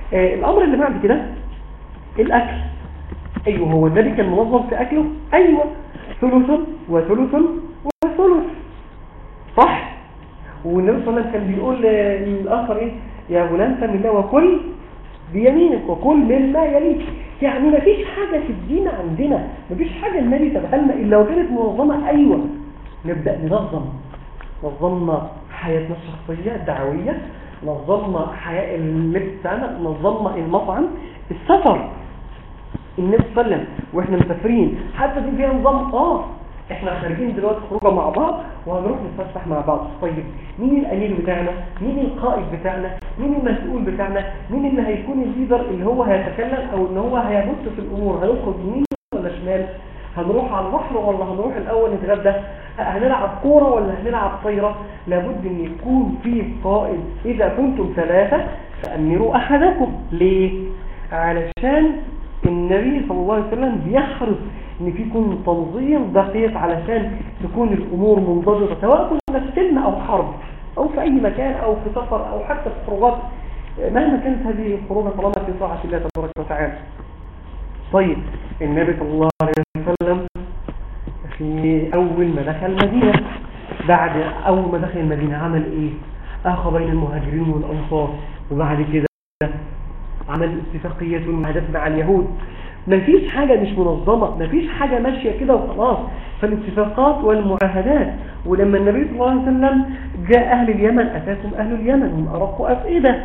الامر اللي بعد كده الاكل. ايوه هو النبي كان منظم في اكله، ايوه ثلث وثلث وثلث، صح. والنبي صلى الله عليه وسلم كان بيقول للاخر ايه؟ يا غلام سم الله وكل بيمينك وكل مما يليك. يعني ما فيش حاجه في الدين عندنا، ما فيش حاجه النبي سابها لنا الا وكانت منظمه. ايوه نبدا نظمنا حياتنا الشخصيه الدعويه، نظمنا حياه اللبس بتاعنا، نظمنا المطعم، السفر. النبي صلى الله عليه وسلم واحنا مسافرين حتى دي فيها نظام. احنا خارجين دلوقتي خروجه مع بعض وهنروح نتفسح مع بعض. طيب مين الامير بتاعنا؟ مين القائد بتاعنا؟ مين المسؤول بتاعنا؟ مين اللي هيكون الليدر اللي هو هيتكلم او ان هو هيبث في الامور؟ هنخرج يمين ولا شمال؟ هنروح على البحر ولا هنروح الاول نتغدى؟ هنلعب كوره ولا هنلعب طايره؟ لابد ان يكون في قائد. اذا كنتم ثلاثه فامروا احدكم. ليه؟ علشان النبي صلى الله عليه وسلم بيحرص ان في يكون تنظيم دقيق علشان تكون الامور منضبطه، سواء كنا في سلم او حرب او في اي مكان او في سفر او حتى في خروجات، مهما كانت هذه الخروجه طالما في طاعه الله تبارك وتعالى. طيب النبي صلى الله عليه وسلم في اول ما دخل المدينه، بعد اول ما دخل المدينه عمل ايه؟ اخى بين المهاجرين والانصار، وبعد كده عمل اتفاقية ومعاهدات مع اليهود. مفيش حاجة مش منظمة، مفيش حاجة ماشية كده وخلاص. فالاتفاقات والمعاهدات. ولما النبي صلى الله عليه وسلم جاء أهل اليمن أتاكم أهل اليمن هم أرقوا أفئدة.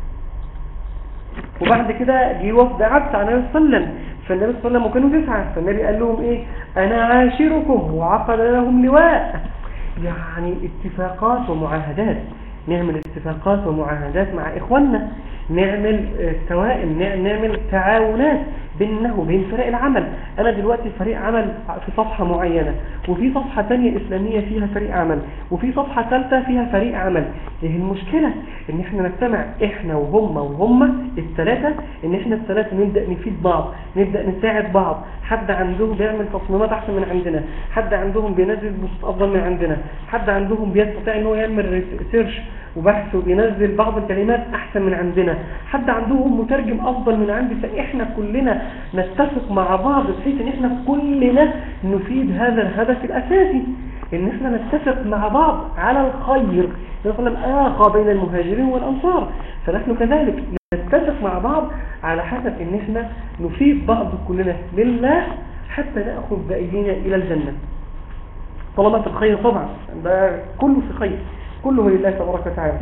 وبعد كده جه وفد عبس على النبي صلى الله عليه وسلم، فالنبي صلى الله عليه وسلم كانوا 9، فالنبي قال لهم ايه؟ أنا عاشركم، وعقد لهم لواء. يعني اتفاقات ومعاهدات. نعمل اتفاقات ومعاهدات مع إخواننا، نعمل توائم، نعمل تعاونات بيننا وبين فريق العمل. أنا دلوقتي فريق عمل في صفحة معينة، وفي صفحة تانية إسلامية فيها فريق عمل، وفي صفحة ثالثة فيها فريق عمل. إيه المشكلة؟ إن إحنا نجتمع إحنا وهم الثلاثة، إن إحنا الثلاثة نبدأ نفيد بعض، نبدأ نساعد بعض. حد عندهم بيعمل تصميمات أحسن من عندنا، حد عندهم بينزل بوست أفضل من عندنا، حد عندهم بيستطيع إنه يعمل سيرش وبحث وبينزل بعض الكلمات أحسن من عندنا، حد عندهم مترجم أفضل من عندي. فإحنا كلنا نتفق مع بعض بحيث إن إحنا كلنا نفيد هذا الهدف الأساسي، إن إحنا نتفق مع بعض على الخير. نقول آخى بين المهاجرين والأنصار، فنحن كذلك نتفق مع بعض على حسب إن إحنا نفيد بعض كلنا لله حتى نأخذ بأيدينا إلى الجنة. طالما في الخير طبعا، ده كله في خير، كله لله تبارك وتعالى.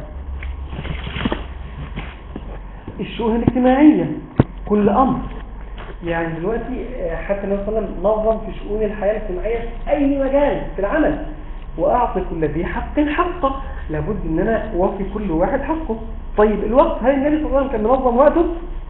الشؤون الاجتماعية كل أمر، يعني دلوقتي حتى النبي صلى الله عليه وسلم نظم في شؤون الحياة الاجتماعية في أي مجال في العمل، وأعطي كل ذي حق حقه. لابد أن أنا أوفي كل واحد حقه. طيب الوقت، هل النبي صلى الله عليه وسلم كان منظم وقته؟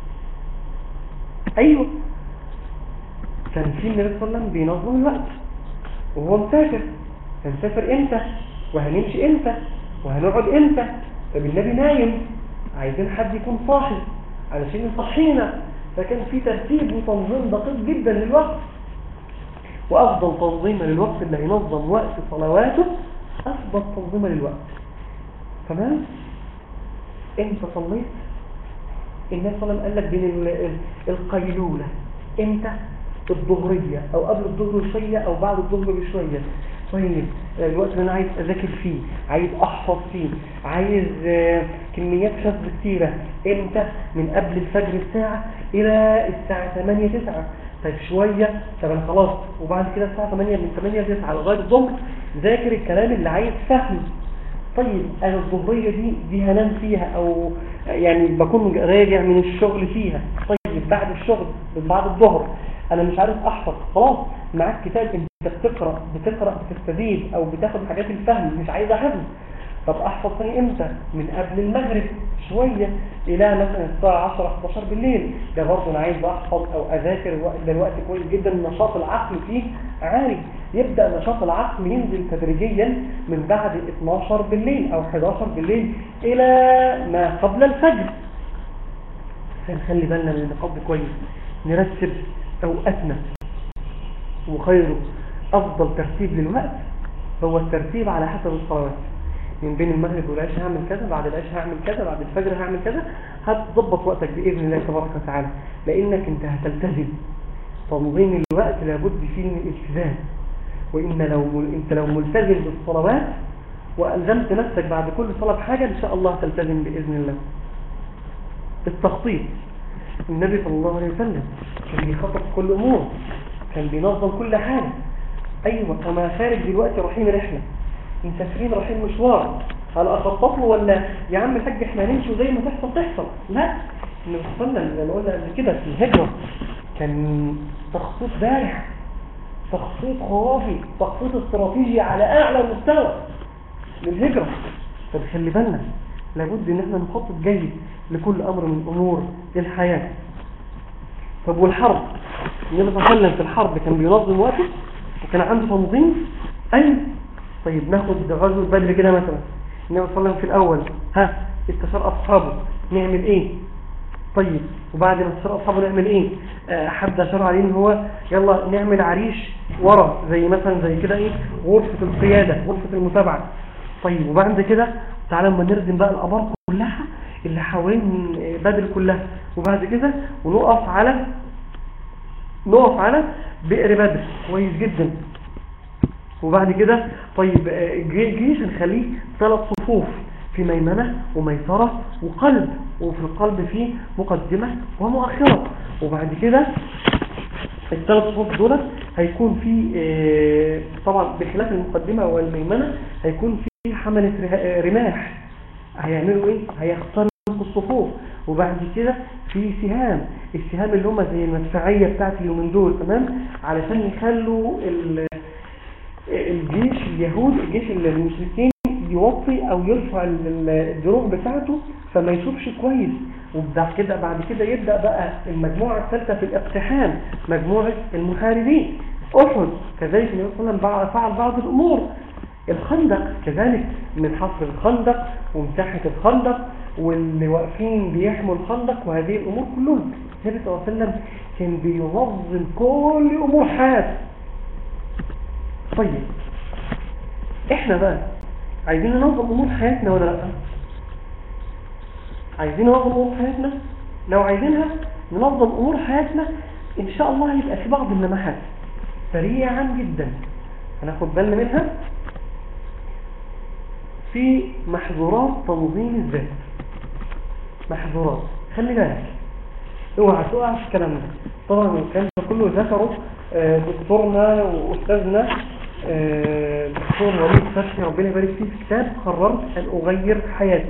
أيوه، كان في النبي صلى الله عليه وسلم بينظم الوقت وهو مسافر. هنسافر إمتى؟ وهنمشي إمتى؟ وهنقعد إمتى؟ طب النبي نايم، عايزين حد يكون صاحي علشان يصحينا. فكان في ترتيب وتنظيم دقيق جدا للوقت. وأفضل تنظيم للوقت اللي ينظم وقت صلواته أفضل تنظيم للوقت. تمام؟ انت صليت، النبي صلى الله عليه وسلم قال لك بين القيلولة امتى؟ الظهرية او قبل الظهر بشوية او بعد الظهر بشوية. طيب الوقت اللي انا عايز اذاكر فيه، عايز احفظ فيه، عايز كميات حفظ كتيرة، امتى؟ من قبل الفجر بساعة الى الساعة 8-9. طيب شوية، طب انا خلاص، وبعد كده الساعة 8 من 8-9 لغاية الظهر ذاكر الكلام اللي عايز فهمه. طيب انا الظهرية دي هنام فيها او يعني بكون راجع من الشغل فيها. طيب بعد الشغل بعد الظهر انا مش عارف احفظ، خلاص معاك كتاب انت بتقرأ بتستفيد او بتاخد حاجات الفهم، مش عايز حفظ. طب احفظ ثاني امتى؟ من قبل المغرب شوية الى مثلا الساعة 10-11 بالليل. ده برضه انا عايز احفظ او اذاكر. ده الوقت كويس جدا، نشاط العقل فيه عالي. يبدأ نشاط العقل ينزل تدريجيا من بعد 12 بالليل او 11 بالليل الى ما قبل الفجر. فنخلي بالنا من النقاط كويس، نرتب اوقاتنا. وخيره افضل ترتيب للوقت هو الترتيب على حسب الصلوات. من بين المغرب والعشاء هعمل كذا، بعد العشاء هعمل كذا، بعد الفجر هعمل كذا. هتظبط وقتك بإذن الله تبارك وتعالى، لأنك انت هتلتزم. تنظيم الوقت لابد فيه من الالتزام. وإن انت لو ملتزم بالصلوات وألزمت نفسك بعد كل صلاة بحاجة إن شاء الله تلتزم بإذن الله. التخطيط، النبي صلى الله عليه وسلم كان بيخطط كل أمور، كان بينظم كل حاجة. أيوة، أنا خارج دلوقتي رايحين رحلة، مسافرين رايحين مشوار، هل أخطط له ولا يا عم الحاج احنا هنمشي زي ما تحصل؟ لا، النبي صلى الله عليه وسلم زي ما قلنا قبل كده في الهجرة كان تخطيط بارع، تخطيط خرافي، تخطيط استراتيجي على أعلى مستوى للهجرة. فبخلي بالنا لابد ان احنا نخطط جيد لكل امر من امور الحياة. طب والحرب، النبي صلى الله عليه وسلم في الحرب كان بينظم وقته وكان عنده تنظيم. طيب ناخد غزوة بدر كده مثلا، النبي صلى الله عليه وسلم في الاول استشار اصحابه نعمل ايه. طيب وبعد ما استشار اصحابه نعمل ايه، حد اشار عليه ان هو يلا نعمل عريش ورا زي مثلا زي كده غرفة القيادة، غرفة المتابعة. طيب وبعد كده تعالى ما نردم بقى الابار كلها اللي حوالين بدر كلها، وبعد كده ونقف على بئر بدر كويس جدا. وبعد كده طيب الجيش نخليه 3 صفوف، في ميمنة وميسرة وقلب، وفي القلب فيه مقدمة ومؤخرة. وبعد كده ال3 صفوف دول هيكون في طبعا بخلاف المقدمة والميمنة هيكون في حملة رماح. هيعملوا ايه؟ هيختاروا الصفوف. وبعد كده في سهام، السهام اللي هم زي المدفعية بتاعت اليومين دول، تمام، علشان يخلوا الجيش اليهود، الجيش المشركين يوطي او يرفع الدروع بتاعته فما يشوفش كويس. وبعد كده يبدأ بقى المجموعة الثالثة في الاقتحام، مجموعة المحاربين. أحد كذلك النبي صلى الله عليه وسلم فعل بعض الأمور. الخندق كذلك، من حفر الخندق ومساحة الخندق واللي واقفين بيحموا الخندق وهذه الأمور كلها. النبي صلى الله عليه وسلم كان بينظم كل أمور حياته. طيب احنا بقى عايزين ننظم أمور حياتنا ولا لا؟ عايزين ننظم أمور حياتنا؟ لو عايزينها ننظم أمور حياتنا إن شاء الله هيبقى في بعض اللمحات سريعا جدا هناخد بالنا منها في محظورات تنظيم الذات. محظورات، خلي بالك اوعى تقع في الكلام ده. طبعا الكلام ده كله ذكره دكتورنا واستاذنا دكتور وليد فتحي ربنا يبارك فيه في كتاب قررت ان اغير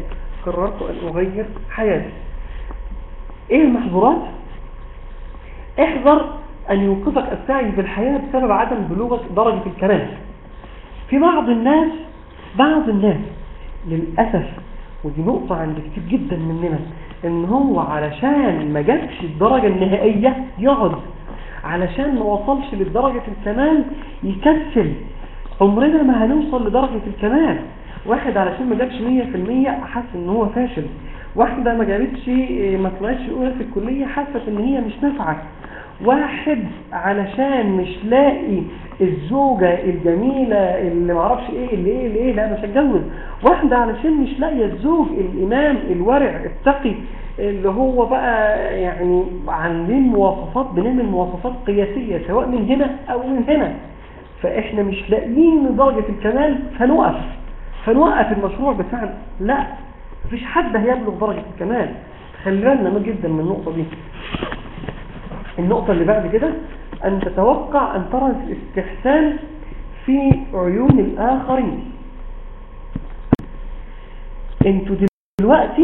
حياتي. ايه المحظورات؟ احذر ان يوقفك السعي في الحياة بسبب عدم بلوغك درجة الكمال. في بعض الناس للأسف، ودي نقطة عند كتير جدا مننا، ان هو علشان ما جابش الدرجة النهائية يقعد، علشان ما وصلش لدرجة الكمال يكسل. عمرنا ما هنوصل لدرجة الكمال. واحد علشان ما جابش 100% حاسس ان هو فاشل. واحدة ما جابتش، ما طلعتش اولى في الكلية حاسة ان هي مش نافعة. واحد علشان مش لاقي الزوجة الجميلة اللي معرفش ايه لا مش هتجوز. واحدة علشان مش لاقي الزوج الامام الورع التقي اللي هو بقى يعني عاملين مواصفات، بنعمل مواصفات قياسية سواء من هنا او من هنا، فاحنا مش لاقيين درجة الكمال فنوقف المشروع بتاعنا. لا، مفيش حد هيبلغ درجة الكمال. خلي بالنا جدا من النقطة دي. النقطة اللي بعد كده أن تتوقع أن ترى الاستحسان في عيون الآخرين. انتوا دلوقتي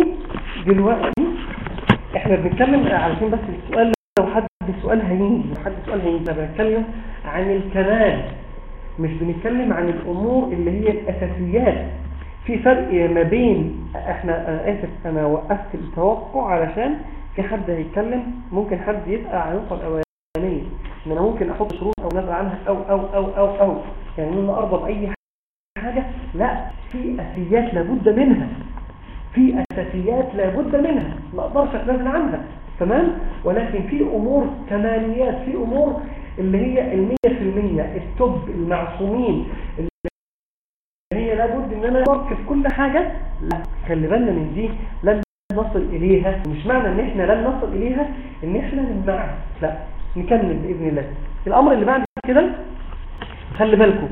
احنا بنتكلم علشان بس السؤال، لو حد سؤال هيني احنا بنتكلم عن الكمال، مش بنتكلم عن الأمور اللي هي الأساسيات. في فرق ما بين أنا وقفت التوقع علشان في حد هيتكلم، ممكن حد يبقى عن النقطة الأولانية ان انا ممكن احط شروط او نزع عنها او يعني ان انا ارضى باي حاجة. لا، في اساسيات لابد منها ما اقدرش اتنازل عنها، تمام. ولكن في امور كماليات، في امور اللي هي 100% التوب المعصومين اللي هي لابد ان انا اركز كل حاجة. لا، خلي بالنا من دي، لن نصل اليها. مش معنى ان احنا لن نصل اليها ان احنا نمنعها، لا، نكمل باذن الله. الامر اللي بعد كده، خلي بالكم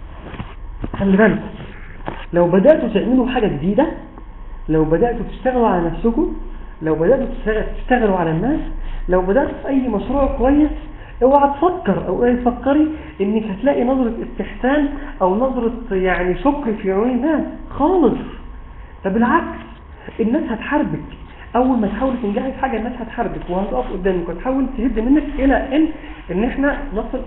لو بدأتوا تعملوا حاجة جديدة، لو بدأتوا تشتغلوا على نفسكم، لو بدأتوا تشتغلوا على الناس، لو بدأتوا في اي مشروع كويس، اوعى تفكر او تفكري انك هتلاقي نظرة استحسان او نظرة يعني شكر في عيون الناس خالص. فبالعكس، الناس هتحاربك. اول ما تحاول تنجحي في حاجة الناس هتحاربك وهتقف قدامك وتحاول تهد منك الى ان احنا نصل.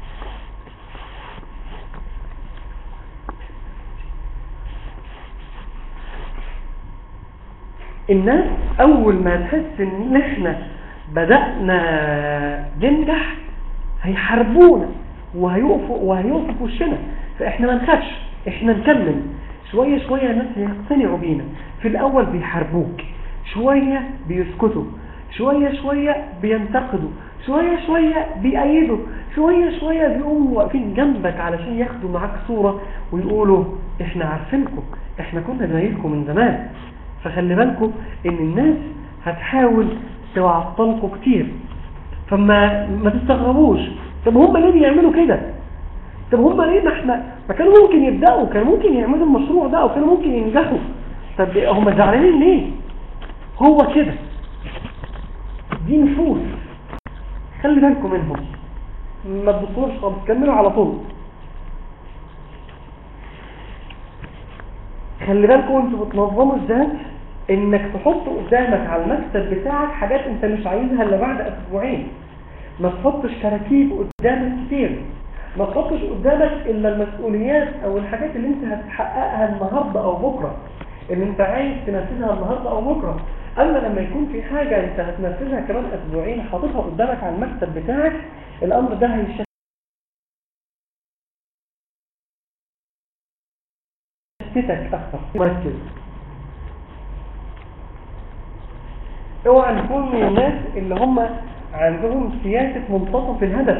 الناس اول ما تحس ان احنا بدأنا ننجح هيحاربونا وهيقفوا في وشنا. فاحنا ما نخافش، احنا نكمل شوية شوية. الناس هيقتنعوا بينا. في الاول بيحاربوك، شوية بيسكتوا، شوية شوية بينتقدوا، شوية شوية بيأيدوا، شوية شوية بيقوموا واقفين جنبك علشان ياخدوا معاك صورة ويقولوا احنا عارفينكم، احنا كنا زيكم من زمان. فخلي بالكم ان الناس هتحاول تعطلكم كتير. ما تستغربوش. طب هم ليه بيعملوا كده؟ طب هم ليه؟ ما كانوا ممكن يبدأوا، كانوا ممكن يعملوا المشروع ده، او كانوا ممكن ينجحوا. طب هم زعلانين ليه؟ هو كده، دي نفوس، خلي بالكم منهم، ما تبصوش خالص، كملوا على طول. خلي بالكم انتوا بتنظموا ازاي انك تحط قدامك على المكتب بتاعك حاجات انت مش عايزها الا بعد اسبوعين. ما تحطش كراكيب قدامك كتير، ما تحطش قدامك الا المسؤوليات او الحاجات اللي انت هتحققها النهارده او بكره، اللي انت عايز تنفذها النهارده او بكره. اما لما يكون في حاجه انت هتنفذها كمان اسبوعين حاططها قدامك على المكتب بتاعك، الامر ده هيشتتك اكتر. مركز. اوعى نكون من الناس اللي هم عندهم سياسة منتصف الهدف.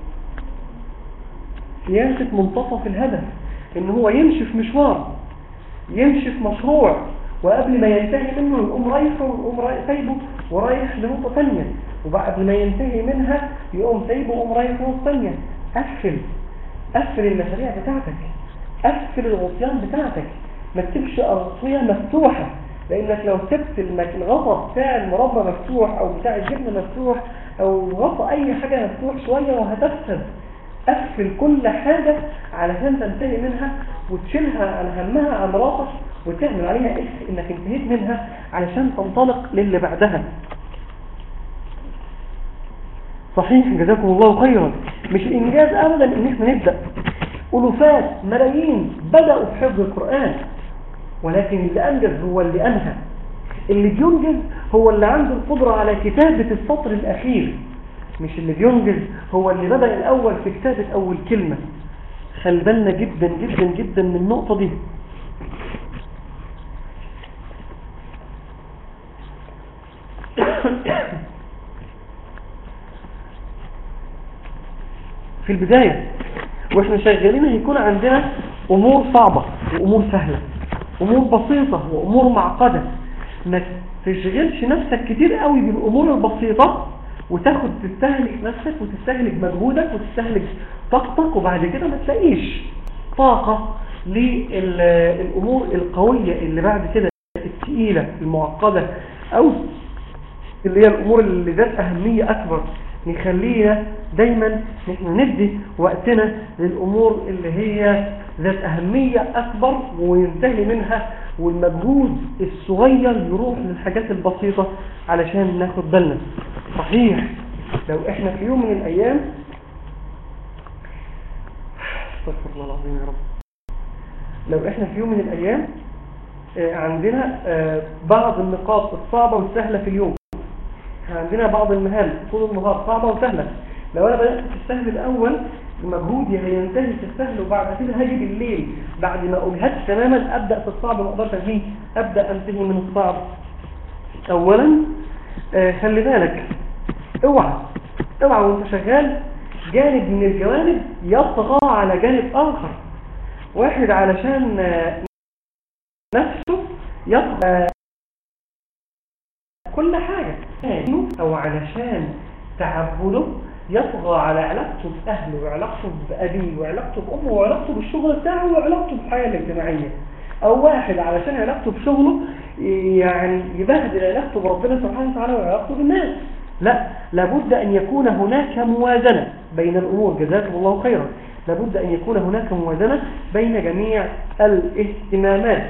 سياسة منتصف الهدف، ان هو يمشي في مشوار، يمشي في مشروع، وقبل ما ينتهي منه يقوم رايحه ويقوم سايبه ورايح لنقطة ثانية، وبعد ما ينتهي منها يقوم سايبه ويقوم رايح لنقطة ثانية. قفل المشاريع بتاعتك، قفل الغطيان بتاعتك، ما تسيبش أغطية مفتوحة. لأنك لو سبت الغطاء بتاع المربى مفتوح أو بتاع الجبنة مفتوح أو غطاء أي حاجة مفتوح شوية وهتفسد. قفل كل حاجة علشان تنتهي منها وتشيلها عن همها عن راسك وتعمل عليها إكس إنك انتهيت منها علشان تنطلق للي بعدها. صحيح، جزاكم الله خيرا. مش الإنجاز أبدا إن احنا نبدأ. ألوفات ملايين بدأوا في حفظ القرآن، ولكن اللي أنجز هو اللي أنهى. اللي بينجز هو اللي عنده القدرة على كتابة السطر الأخير، مش اللي بينجز هو اللي بدأ الأول في كتابة أول كلمة. خلي بالنا جدا جدا جدا من النقطة دي. في البداية واحنا شغالين هيكون عندنا أمور صعبة وأمور سهلة، أمور بسيطة وأمور معقدة. ما تشغلش نفسك كتير قوي بالأمور البسيطة وتاخد تستهلك نفسك وتستهلك مجهودك وتستهلك طاقتك، وبعد كده ما تلاقيش طاقة للأمور القوية اللي بعد كده، الثقيلة المعقدة، أو اللي هي الأمور اللي ذات أهمية أكبر. نخلينا دايما نحن ندي وقتنا للأمور اللي هي ذات أهمية أكبر وينتهي منها، والمجهود الصغير يروح للحاجات البسيطة علشان ناخد بالنا. صحيح، لو احنا في يوم من الأيام، استغفر الله العظيم يا رب، لو احنا في يوم من الأيام عندنا بعض النقاط الصعبة والسهلة في اليوم، عندنا بعض المهام طول النهار صعبة وسهلة. لو أنا بدأت في السهل الأول مجهودي هينتهي في السهل، وبعد كده هاجي بالليل بعد ما أجهدت تماما أبدأ في الصعب ما أقدرش أنهيه، أبدأ أنتهي من الصعب. أولا خلي بالك، اوعى وانت شغال جانب من الجوانب يطغى على جانب آخر. واحد علشان نفسه يطغى كل حاجة، أو علشان تعبده يطغى على علاقته بأهله وعلاقته بأبيه وعلاقته بأمه وعلاقته بالشغل بتاعه وعلاقته بالحياة الاجتماعية. أو واحد علشان علاقته بشغله يعني يبهدل علاقته بربنا سبحانه وتعالى وعلاقته بالناس. لا، لابد أن يكون هناك موازنة بين الأمور. جزاكم الله خيرا. لابد أن يكون هناك موازنة بين جميع الاهتمامات.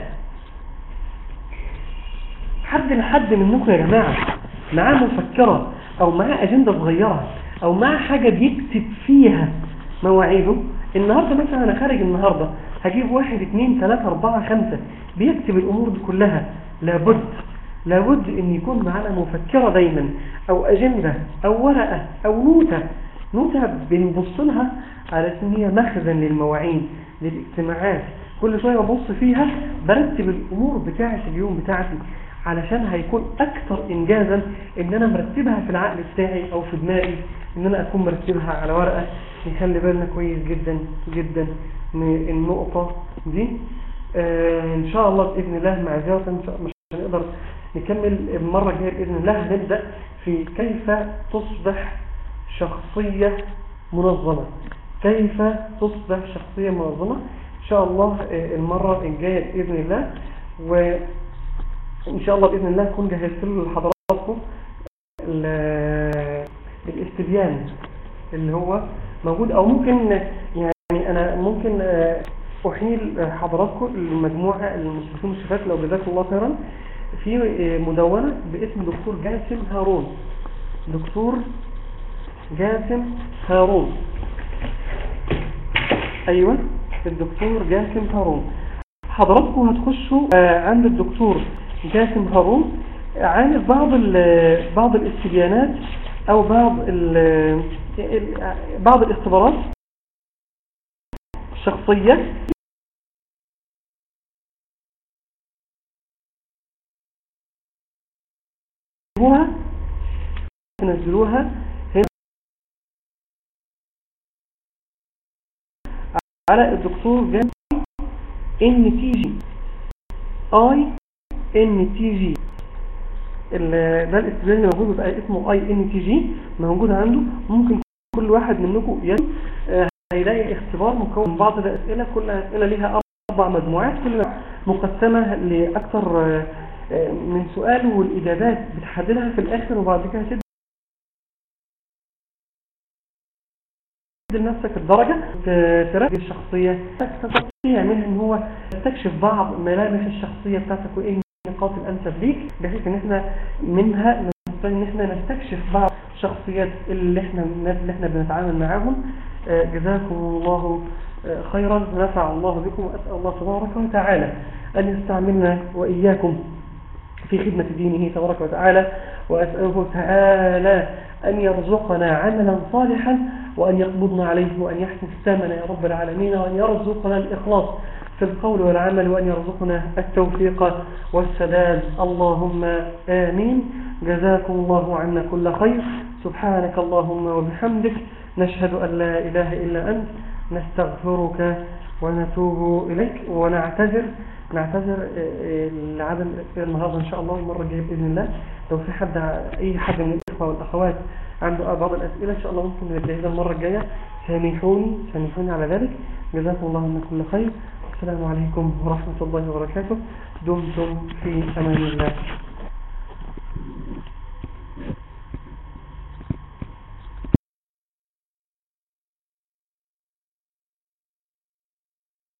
حد منكم يا جماعة معاه مفكرة أو معاه أجندة صغيرة أو معاه حاجة بيكتب فيها مواعيده؟ النهاردة مثلا أنا خارج النهاردة هجيب 1 2 3 4 5 بيكتب الأمور دي كلها. لابد أن يكون معنا مفكرة دايما أو أجندة أو ورقة أو نوتة بنبص لها على أن هي مخزن للمواعيد للاجتماعات. كل شوية ببص فيها برتب الأمور بتاعة اليوم بتاعتي، علشان هيكون أكثر إنجازا إن أنا مرتبها في العقل بتاعي أو في دماغي، إن أنا أكون مرتبها على ورقة. نخلي بالنا كويس جدا جدا من النقطة دي. إن شاء الله بإذن الله معذرة مش هنقدر نكمل المرة الجاية بإذن الله. هنبدأ في كيف تصبح شخصية منظمة. كيف تصبح شخصية منظمة إن شاء الله المرة الجاية بإذن الله. وإن شاء الله بإذن الله أكون جهزت لحضراتكم الاستبيان اللي هو موجود، أو ممكن يعني أنا ممكن أحيل حضراتكم المجموعة المسلمين والشفات لو جزاكم الله خيرا في مدونة باسم دكتور جاسم هارون. دكتور جاسم هارون، أيوة الدكتور جاسم هارون. حضراتكم هتخشوا عند الدكتور جاسم هارون عن بعض الاستبيانات أو بعض الاختبارات الشخصية تنزلوها هنا على الدكتور جاسم NTG INTG. ده الاستبيان اللي موجود بقى اسمه INTG موجود عنده. ممكن كل واحد منكم هيلاقي اختبار مكون من بعض الأسئلة. كل أسئلة ليها 4 مجموعات، كل مقسمة لأكثر من سؤال، والإجابات بتحددها في الآخر. وبعد كده تدي لنفسك الدرجة تراجع الشخصية تستطيع منها ان هو تستكشف بعض ملامح الشخصية بتاعتك وايه النقاط الانسب ليك، بحيث ان احنا منها نستطيع ان احنا نستكشف بعض الشخصيات الناس اللي احنا بنتعامل معاهم. جزاكم الله خيرا ونفع الله بكم، واسال الله تبارك وتعالى ان يستعملنا واياكم في خدمة دينه تبارك وتعالى، وأسأله تعالى أن يرزقنا عملا صالحا وأن يقبضنا عليه وأن يحسن ختامنا يا رب العالمين، وأن يرزقنا الإخلاص في القول والعمل، وأن يرزقنا التوفيق والسداد. اللهم آمين. جزاكم الله عنا كل خير. سبحانك اللهم وبحمدك، نشهد أن لا إله إلا أنت، نستغفرك ونتوب إليك، ونعتذر لعدم النهارده ان شاء الله. المره الجايه باذن الله لو في اي حد من الاخوه والاخوات عنده بعض الاسئله ان شاء الله ممكن نجهزها المره الجايه. سامحوني على ذلك. جزاكم الله عنا كل خير. السلام عليكم ورحمه الله وبركاته. دمتم في امان الله.